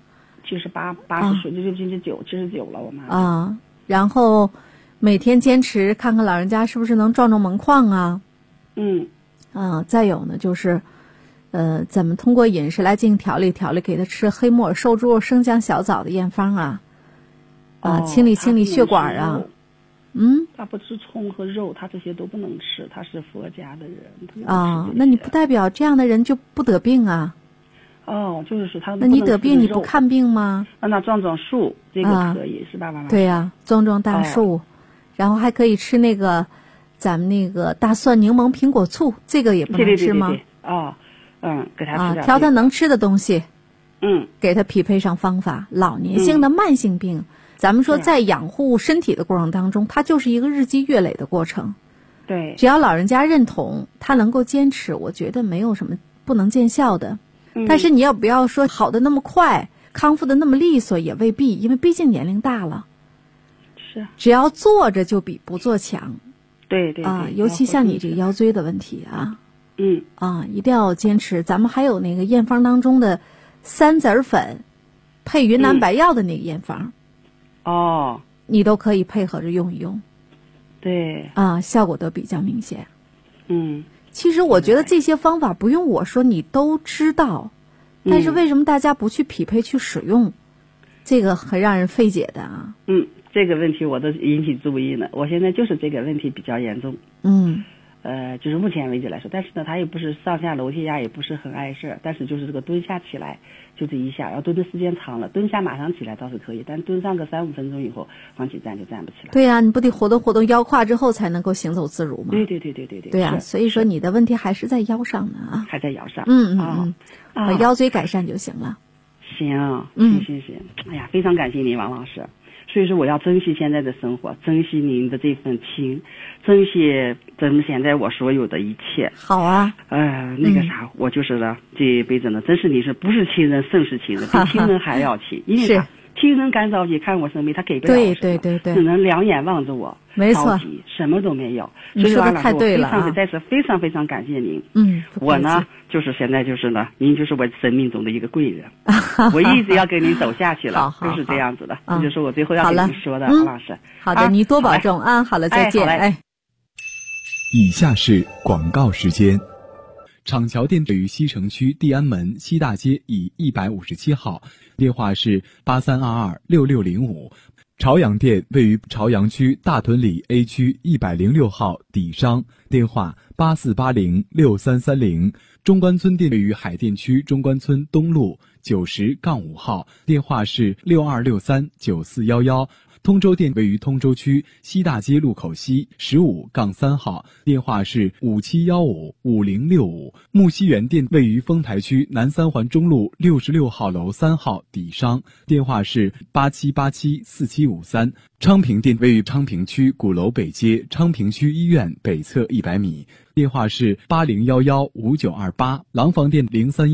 ，78、80岁，就79了，我妈。
然后每天坚持，看看老人家是不是能壮壮门框啊。再有呢就是。怎么通过饮食来进行调理？给他吃黑木耳瘦猪肉生姜小枣的验方啊，清理血管啊。
他不吃葱和肉，他这些都不能吃，他是佛家的人。
那你不代表这样的人就不得病啊？
就是说他。
那你得病你不看病吗？
让他撞树，这个可以是吧，妈妈？
对呀，撞大树，然后还可以吃那个咱们那个大蒜柠檬苹果醋，这个也不能吃吗？
给他吃点
挑他能吃的东西，给他匹配上方法。老年性的慢性病，咱们说在养护身体的过程当中，它就是一个日积月累的过程。
对，
只要老人家认同，他能够坚持，我觉得没有什么不能见效的。但是你要不要说好的那么快，康复的那么利索，也未必，因为毕竟年龄大了。
是，
只要坐着就比不做强。
对，
尤其像你这个腰椎的问题啊。一定要坚持。咱们还有那个验方当中的3子粉配云南白药的那个验方，你都可以配合着用一用。
对，
效果都比较明显。
其
实我觉得这些方法不用我说你都知道，但是为什么大家不去匹配去使用？这个很让人费解的啊。
这个问题我都引起注意了，我现在就是这个问题比较严重。就是目前为止来说，但是呢，他也不是上下楼梯呀，也不是很碍事儿，但是就是这个蹲下起来就这一下，要蹲的时间长了，蹲下马上起来倒是可以，但蹲上个3、5分钟以后往起站就站不起来。
对呀，你不得活动活动腰胯之后才能够行走自如吗？
对。
对呀，所以说你的问题还是在腰上呢啊。
还在腰上。
把腰椎改善就行了。
行。哎呀，非常感谢您，王老师。所以说我要珍惜现在的生活，珍惜您的这份情，珍惜咱们现在我所有的一切。
好啊。
那个啥，我就是呢，这一辈子呢，真是你是不是亲人胜是亲人，比亲人还要亲，因为他亲人干着急看我生病，他给不了我什么，
对，
只能两眼望着我，
没错，
什么都没有。
你说的太对了啊！
再次非常非常感谢您。我呢，就是现在就是呢，您就是我生命中的一个贵人，我一直要跟您走下去了，就是这样子的。这就是我最后要跟您说的，王老师。
好的，你多保重啊！好了，再见。
以下是广告时间。厂桥店位于西城区地安门西大街以157号，电话是83226605。朝阳店位于朝阳区大屯里 A 区106号底商，电话84806330。中关村店位于海淀区中关村东路90-5号，电话是62639411。 通州店位于通州区西大街路口西15-3号，电话是57155065。木樨园店位于丰台区南三环中路66号楼3号底商，电话是87874753。昌平店位于昌平区鼓楼北街昌平区医院北侧100米，电话是80115928。廊坊店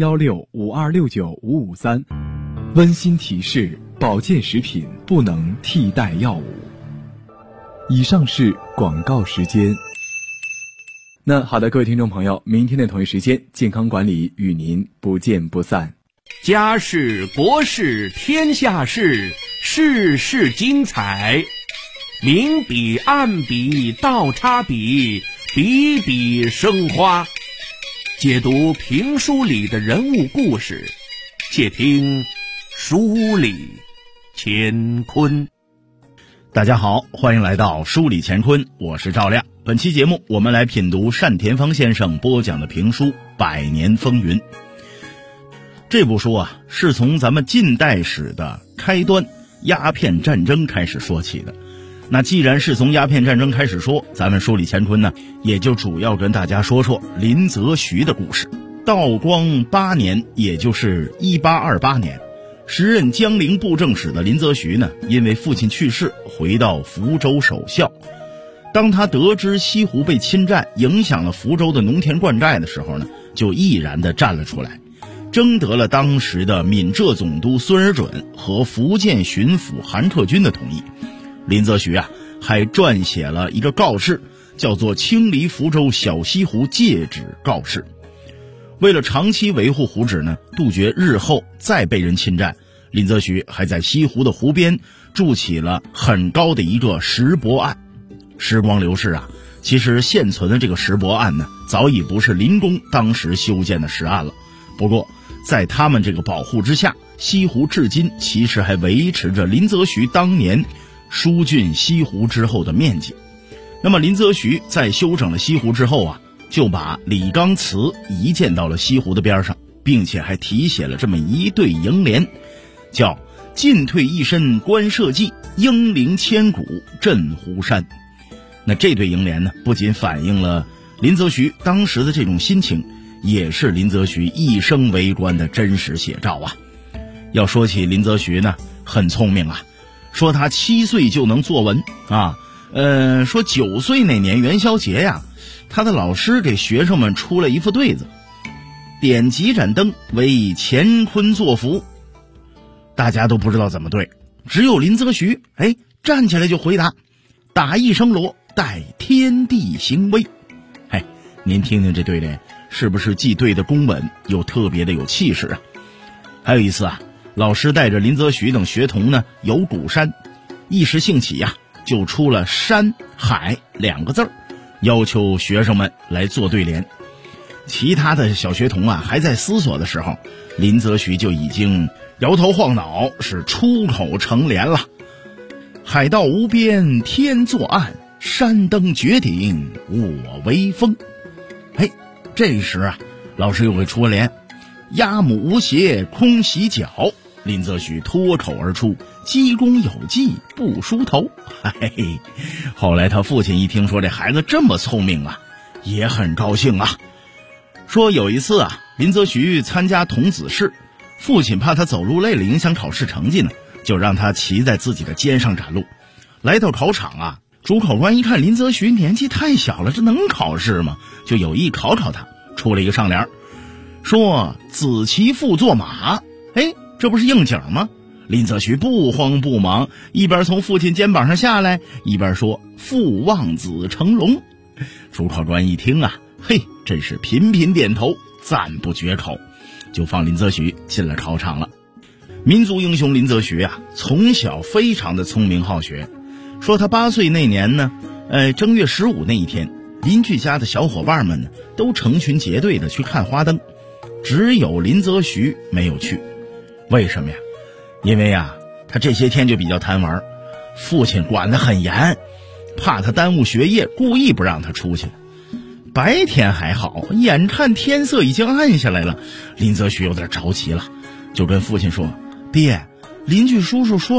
031652695553。温馨提示：保健食品不能替代药物。以上是广告时间。那好的，各位听众朋友，明天的同一时间，健康管理与您不见不散。
家事国事天下事，事事精彩，明笔暗笔倒插笔，笔笔生花。解读评书里的人物故事，且听书里乾坤。
大家好，欢迎来到书里乾坤，我是赵亮。本期节目我们来品读单田芳先生播讲的评书《百年风云》。这部书啊，是从咱们近代史的开端鸦片战争开始说起的。那既然是从鸦片战争开始说，咱们书里乾坤呢，也就主要跟大家说说林则徐的故事。道光8年，也就是1828年，时任江陵布政使的林则徐呢，因为父亲去世，回到福州守孝。当他得知西湖被侵占，影响了福州的农田灌寨的时候呢，就毅然地站了出来，征得了当时的闽浙总督孙尔准和福建巡抚韩克军的同意。林则徐啊，还撰写了一个告示，叫做《清理福州小西湖戒旨告示》。为了长期维护湖址呢，杜绝日后再被人侵占，林则徐还在西湖的湖边筑起了很高的一个石泊岸。时光流逝啊，其实现存的这个石泊岸呢，早已不是林公当时修建的石岸了。不过在他们这个保护之下，西湖至今其实还维持着林则徐当年疏浚西湖之后的面积。那么林则徐在修整了西湖之后啊，就把李纲祠移建到了西湖的边上，并且还题写了这么一对楹联，叫进退一身观社稷，英灵千古镇湖山。那这对楹联呢，不仅反映了林则徐当时的这种心情，也是林则徐一生为官的真实写照啊。要说起林则徐呢，很聪明啊，说他7岁就能作文啊，说9岁那年元宵节呀，他的老师给学生们出了一副对子，点几盏灯为乾坤作福。大家都不知道怎么对，只有林则徐站起来就回答，打一声锣，待天地行威。您听听这对联，是不是既对的公稳，又特别的有气势啊？还有一次啊，老师带着林则徐等学童呢游鼓山，一时兴起呀，就出了山海2个字，要求学生们来做对联。其他的小学童啊还在思索的时候，林则徐就已经摇头晃脑，是出口成联了。海道无边天作岸，山登绝顶我为峰。这时啊，老师又给出了联，鸭母无鞋空洗脚。林则徐脱口而出，积功有绩不梳头。后来他父亲一听说这孩子这么聪明啊，也很高兴啊。说有一次啊，林则徐参加童子试，父亲怕他走路累了影响考试成绩呢，就让他骑在自己的肩上赶路。来到考场啊，主考官一看林则徐年纪太小了，这能考试吗？就有意考考他，出了一个上联，说子骑父坐马。这不是应景吗？林则徐不慌不忙，一边从父亲肩膀上下来，一边说父望子成龙。主考官一听啊，真是频频点头，赞不绝口，就放林则徐进了考场了。民族英雄林则徐啊，从小非常的聪明好学。说他8岁那年呢，正月15那一天，邻居家的小伙伴们呢，都成群结队的去看花灯，只有林则徐没有去。为什么呀？因为啊，他这些天就比较贪玩，父亲管得很严，怕他耽误学业，故意不让他出去。白天还好，眼看天色已经暗下来了，林则徐有点着急了，就跟父亲说，爹，邻居叔叔说了，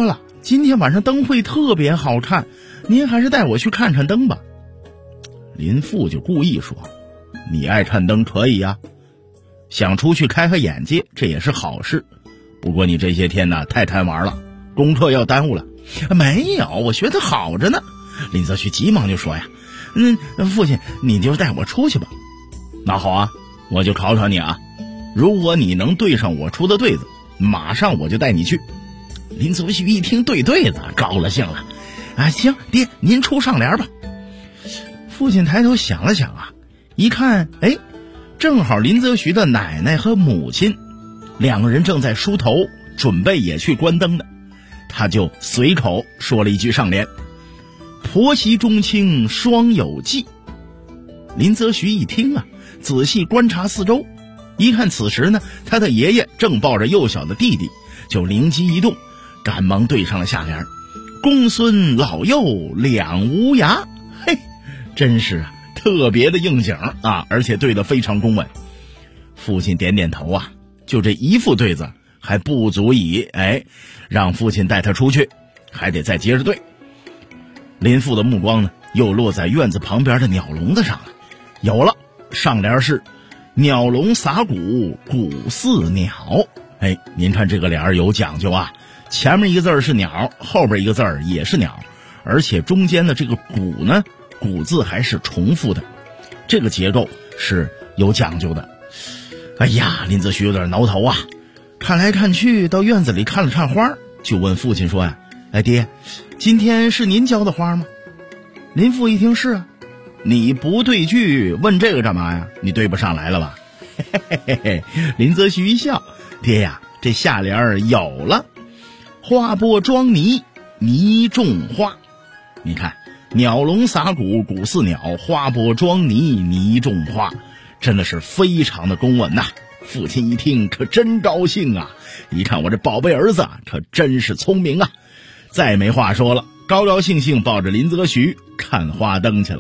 今天晚上灯会特别好看，您还是带我去看看灯吧。林父就故意说，你爱看灯可以呀，想出去开开眼界，这也是好事。不过你这些天呢太贪玩了，功课要耽误了。没有，我学得好着呢。林则徐急忙就说呀，父亲你就带我出去吧。那好啊，我就考考你啊，如果你能对上我出的对子，马上我就带你去。林则徐一听对子高了兴了，行，爹您出上联吧。父亲抬头想了想啊，一看，正好林则徐的奶奶和母亲两个人正在梳头，准备也去关灯呢。他就随口说了一句上联，婆媳中亲双有忌。林则徐一听啊，仔细观察四周，一看此时呢，他的爷爷正抱着幼小的弟弟，就灵机一动，赶忙对上了下联，公孙老幼两无涯。嘿，真是特别的应景啊，而且对得非常公稳。父亲点点头啊，就这一副对子还不足以让父亲带他出去，还得再接着对。林父的目光呢又落在院子旁边的鸟笼子上了，有了，上联是鸟笼撒谷谷似鸟。您看这个联有讲究啊，前面一个字是鸟，后边一个字也是鸟，而且中间的这个谷呢，谷字还是重复的，这个结构是有讲究的。林则徐有点挠头啊，看来看去到院子里看了看花，就问父亲说呀，爹，今天是您浇的花吗？林父一听是啊。你不对句问这个干嘛呀？你对不上来了吧？林则徐一笑，爹呀，这下联有了，花播装泥，泥种花。你看，鸟笼撒谷谷似鸟，花播装泥，泥种花，真的是非常的公稳呐。父亲一听可真高兴啊，一看我这宝贝儿子可真是聪明啊，再没话说了，高高兴兴抱着林则徐看花灯去了。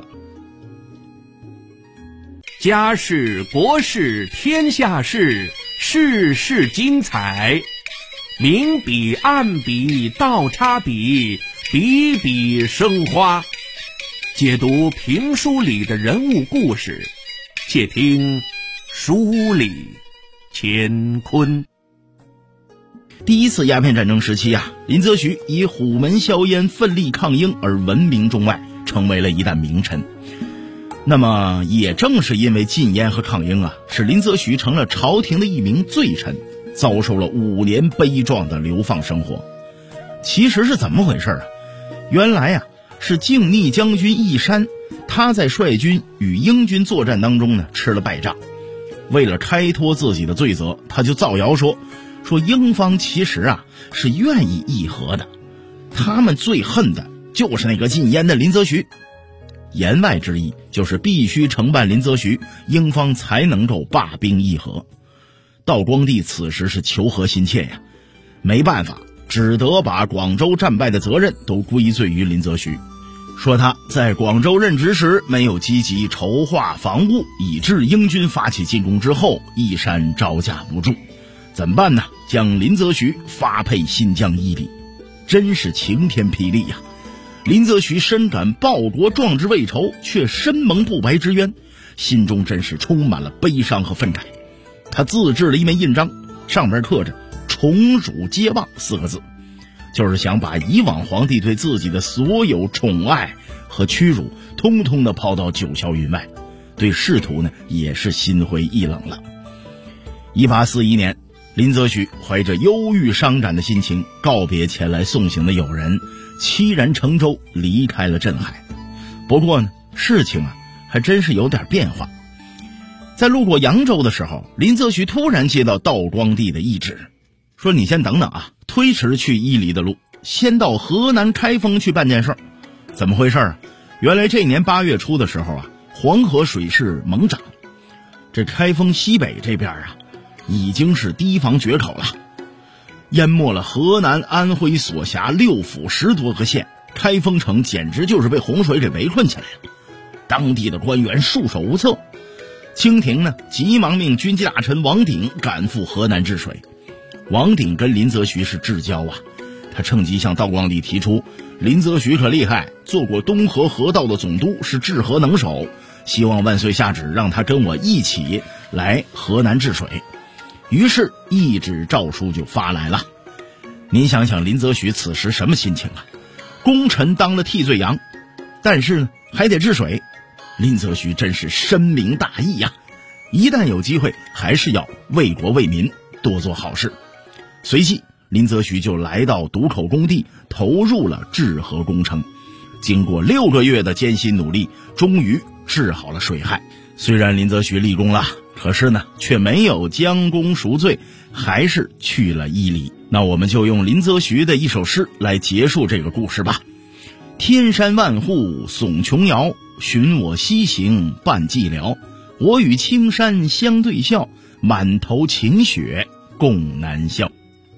家事国事天下事，事事精彩，明笔暗笔倒插笔，笔笔生花。解读评书里的人物故事，且听书里乾坤。
第一次鸦片战争时期啊，林则徐以虎门销烟奋力抗英而闻名中外，成为了一代名臣。那么也正是因为禁烟和抗英啊，使林则徐成了朝廷的一名罪臣，遭受了5年悲壮的流放生活。其实是怎么回事啊？原来啊，是靖逆将军义山，他在率军与英军作战当中呢吃了败仗，为了开脱自己的罪责，他就造谣说英方其实啊是愿意议和的，他们最恨的就是那个禁烟的林则徐。言外之意就是必须承办林则徐，英方才能够罢兵议和。道光帝此时是求和心切呀，没办法，只得把广州战败的责任都归罪于林则徐，说他在广州任职时没有积极筹划防务，以致英军发起进攻之后，义山招架不住。怎么办呢？将林则徐发配新疆伊犁，真是晴天霹雳呀！林则徐深感报国壮志未酬，却身蒙不白之冤，心中真是充满了悲伤和愤慨。他自制了一枚印章，上面刻着宠辱皆忘4个字，就是想把以往皇帝对自己的所有宠爱和屈辱通通的抛到九霄云外，对仕途呢也是心灰意冷了。1841年，林则徐怀着忧郁伤感的心情告别前来送行的友人，凄然乘舟离开了镇海。不过呢，事情啊还真是有点变化。在路过扬州的时候，林则徐突然接到道光帝的懿旨，说你先等等啊，推迟去伊犁的路，先到河南开封去办件事。怎么回事啊？原来这年8月初的时候啊，黄河水势猛涨，这开封西北这边啊已经是堤防决口了，淹没了河南、安徽所辖6府10多个县，开封城简直就是被洪水给围困起来了。当地的官员束手无策，清廷呢急忙命军机大臣王鼎赶赴河南治水。王鼎跟林则徐是至交啊， 他趁机向道光帝提出，林则徐可厉害，做过东河河道的总督，是治河能手，希望万岁下旨让他跟我一起来河南治水。于是一纸诏书就发来了。您想想林则徐此时什么心情啊？功臣当了替罪羊，但是呢还得治水。林则徐真是深明大义呀，一旦有机会还是要为国为民多做好事。随即林则徐就来到渡口工地，投入了治河工程。经过6个月的艰辛努力，终于治好了水害。虽然林则徐立功了，可是呢却没有将功赎罪，还是去了伊犁。那我们就用林则徐的一首诗来结束这个故事吧。天山万户耸琼瑶，寻我西行伴寂寥。我与青山相对笑，满头晴雪共南宵。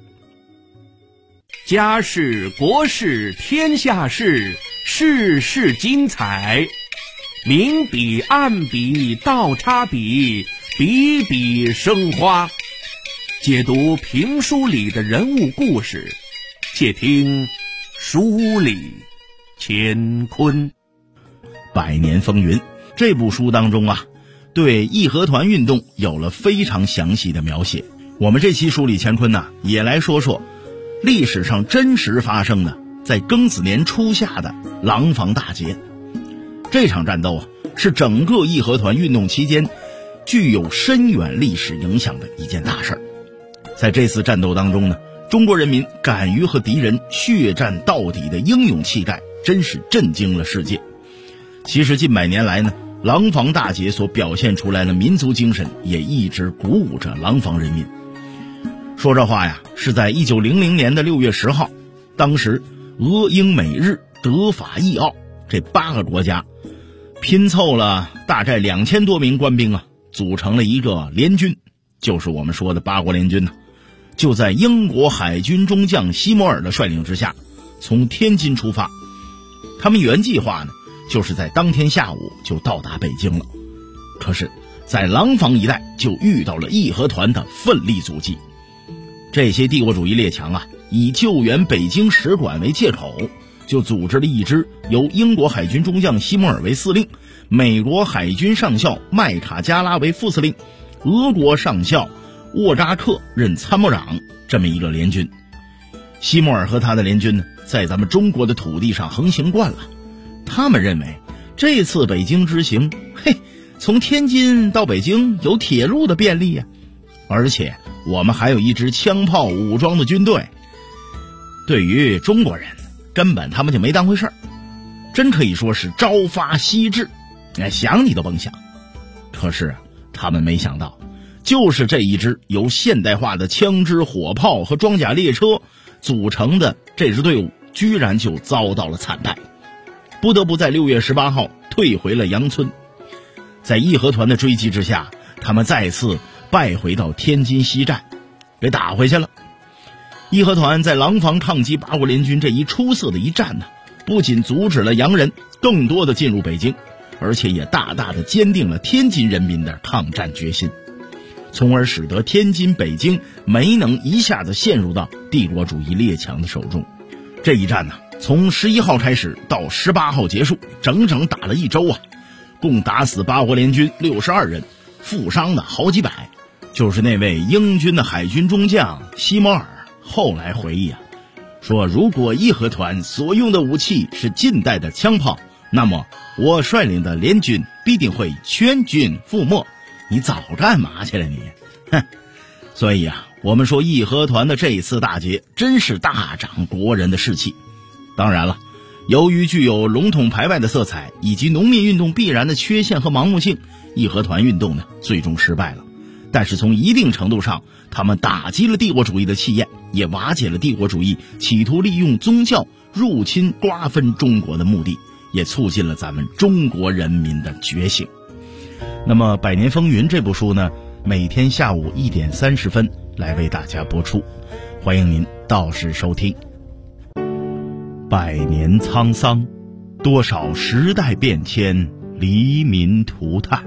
家事国事天下事，事事精彩。明笔暗笔倒插笔，笔笔生花。解读评书里的人物故事，且听书里乾坤。
百年风云这部书当中啊，对义和团运动有了非常详细的描写。我们这期书里乾坤呢，也来说说历史上真实发生的在庚子年初夏的廊坊大捷。这场战斗啊，是整个义和团运动期间具有深远历史影响的一件大事儿。在这次战斗当中呢，中国人民敢于和敌人血战到底的英勇气概，真是震惊了世界。其实近100年来呢，廊坊大捷所表现出来的民族精神也一直鼓舞着廊坊人民。说这话呀，是在1900年的6月10号，当时俄英美日德法意奥这8个国家拼凑了大概2000多名官兵啊，组成了一个联军，就是我们说的八国联军呢。就在英国海军中将西摩尔的率领之下，从天津出发。他们原计划呢，就是在当天下午就到达北京了。可是在廊坊一带就遇到了义和团的奋力阻击。这些帝国主义列强啊，以救援北京使馆为借口，就组织了一支由英国海军中将西摩尔为司令，美国海军上校麦卡加拉为副司令，俄国上校沃扎克任参谋长，这么一个联军。西摩尔和他的联军呢，在咱们中国的土地上横行惯了，他们认为这次北京之行，从天津到北京有铁路的便利呀，而且我们还有一支枪炮武装的军队。对于中国人，根本他们就没当回事儿，真可以说是朝发夕至，想你都甭想。可是他们没想到，就是这一支由现代化的枪支火炮和装甲列车组成的这支队伍，居然就遭到了惨败，不得不在6月18号退回了杨村。在义和团的追击之下，他们再次败回到天津西站，给打回去了。义和团在廊坊抗击八国联军这一出色的一战呢，不仅阻止了洋人更多的进入北京，而且也大大的坚定了天津人民的抗战决心，从而使得天津、北京没能一下子陷入到帝国主义列强的手中。这一战呢，从11号开始到18号结束，整整打了1周啊，共打死八国联军62人，负伤的好几百。就是那位英军的海军中将西摩尔后来回忆啊，说如果义和团所用的武器是近代的枪炮，那么我率领的联军必定会全军覆没。你早干嘛去了你？所以啊，我们说义和团的这一次大捷真是大涨国人的士气。当然了，由于具有笼统排外的色彩以及农民运动必然的缺陷和盲目性，义和团运动呢最终失败了。但是从一定程度上，他们打击了帝国主义的气焰，也瓦解了帝国主义企图利用宗教入侵瓜分中国的目的，也促进了咱们中国人民的觉醒。那么《百年风云》这部书呢，每天下午1点30分来为大家播出，欢迎您到时收听。100年沧桑，多少时代变迁，黎民涂炭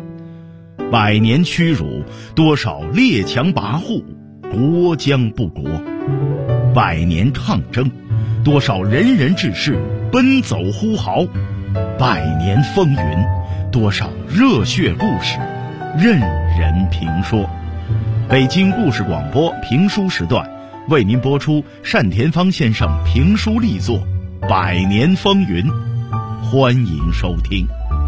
；100年屈辱，多少列强跋扈，国将不国；100年抗争， 多少仁人志士奔走呼号，百年风云，多少热血故事任人评说。北京故事广播评书时段为您播出单田芳先生评书力作《百年风云》，欢迎收听。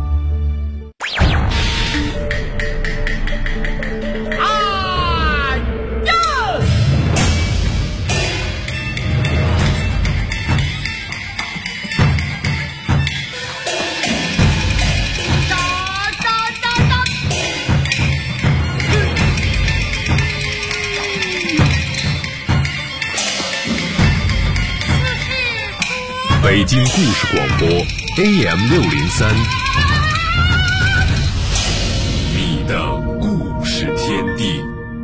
北京故事广播 AM603， 你的故事天地。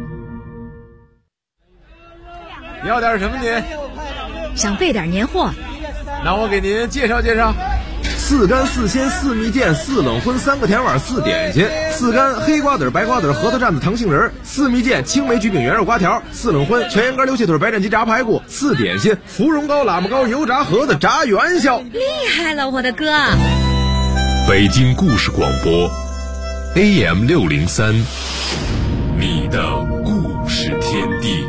你要点什么您？
想备点年货。
那我给您介绍介绍。4干4鲜4蜜饯4冷荤3个甜碗4点心，4干黑瓜子白瓜子核桃蘸子糖杏仁，4蜜饯青梅焗饼圆肉瓜条，4冷荤全羊肝溜蟹腿白斩鸡炸排骨，4点心芙蓉糕喇嘛糕油炸盒子炸元宵。
厉害了我的哥！
北京故事广播 AM603， 你的故事天地。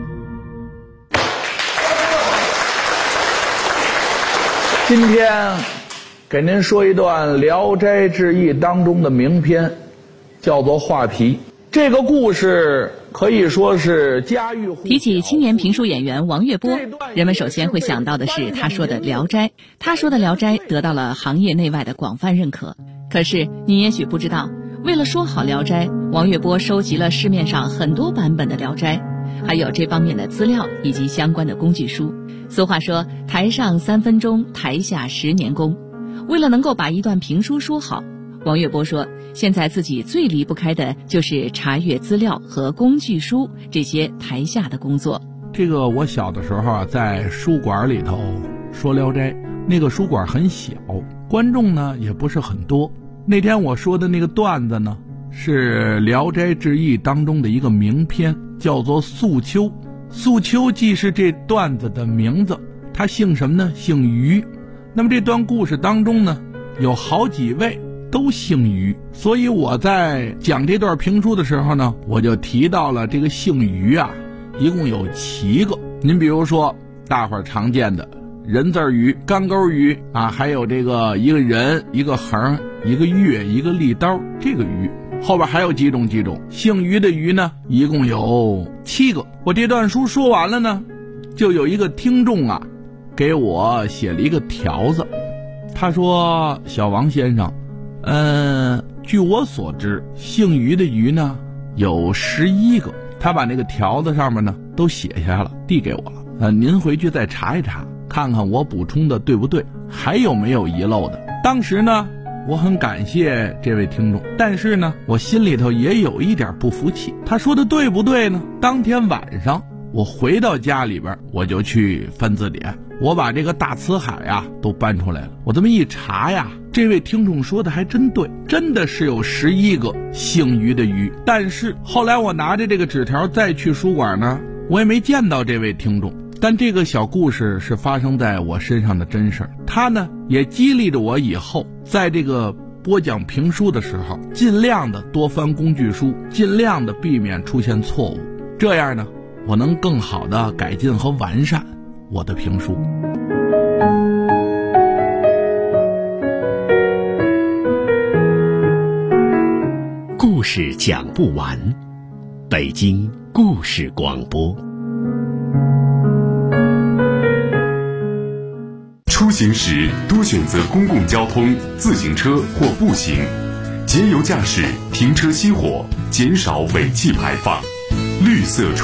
今天给您说一段《聊斋志异》当中的名篇，叫做《画皮》。这个故事可以说是家喻户晓。
提起青年评书演员王月波，人们首先会想到的是他说的《聊斋》。他说的《聊斋》得到了行业内外的广泛认可。可是你也许不知道，为了说好《聊斋》，王月波收集了市面上很多版本的《聊斋》，还有这方面的资料以及相关的工具书。俗话说，台上3分钟，台下10年功。为了能够把一段评书说好，王月波说，现在自己最离不开的就是查阅资料和工具书这些台下的工作。
这个我小的时候啊，在书馆里头说《聊斋》，那个书馆很小，观众呢也不是很多。那天我说的那个段子呢，是《聊斋志异》当中的一个名篇，叫做《素秋》。素秋既是这段子的名字，他姓什么呢？姓于。那么这段故事当中呢，有好几位都姓于，所以我在讲这段评书的时候呢，我就提到了这个姓于啊，一共有7个。您比如说大伙儿常见的人字鱼、干钩鱼啊，还有这个一个人、一个横、一个月、一个利刀，这个鱼后边还有几种姓于的鱼呢，一共有7个。我这段书说完了呢，就有一个听众啊给我写了一个条子，他说：小王先生，据我所知，姓于的于呢有11个。他把那个条子上面呢都写下了，递给我了。您回去再查一查，看看我补充的对不对，还有没有遗漏的。当时呢，我很感谢这位听众，但是呢，我心里头也有一点不服气。他说的对不对呢？当天晚上我回到家里边，我就去翻字典，我把这个大辞海啊都搬出来了。我这么一查呀，这位听众说的还真对，真的是有11个姓于的于。但是后来我拿着这个纸条再去书馆呢，我也没见到这位听众。但这个小故事是发生在我身上的真事儿，它呢也激励着我以后在这个播讲评书的时候，尽量的多翻工具书，尽量的避免出现错误，这样呢我能更好的改进和完善我的评书。
故事讲不完，北京故事广播。
出行时多选择公共交通、自行车或步行，节油驾驶，停车熄火，减少尾气排放，绿色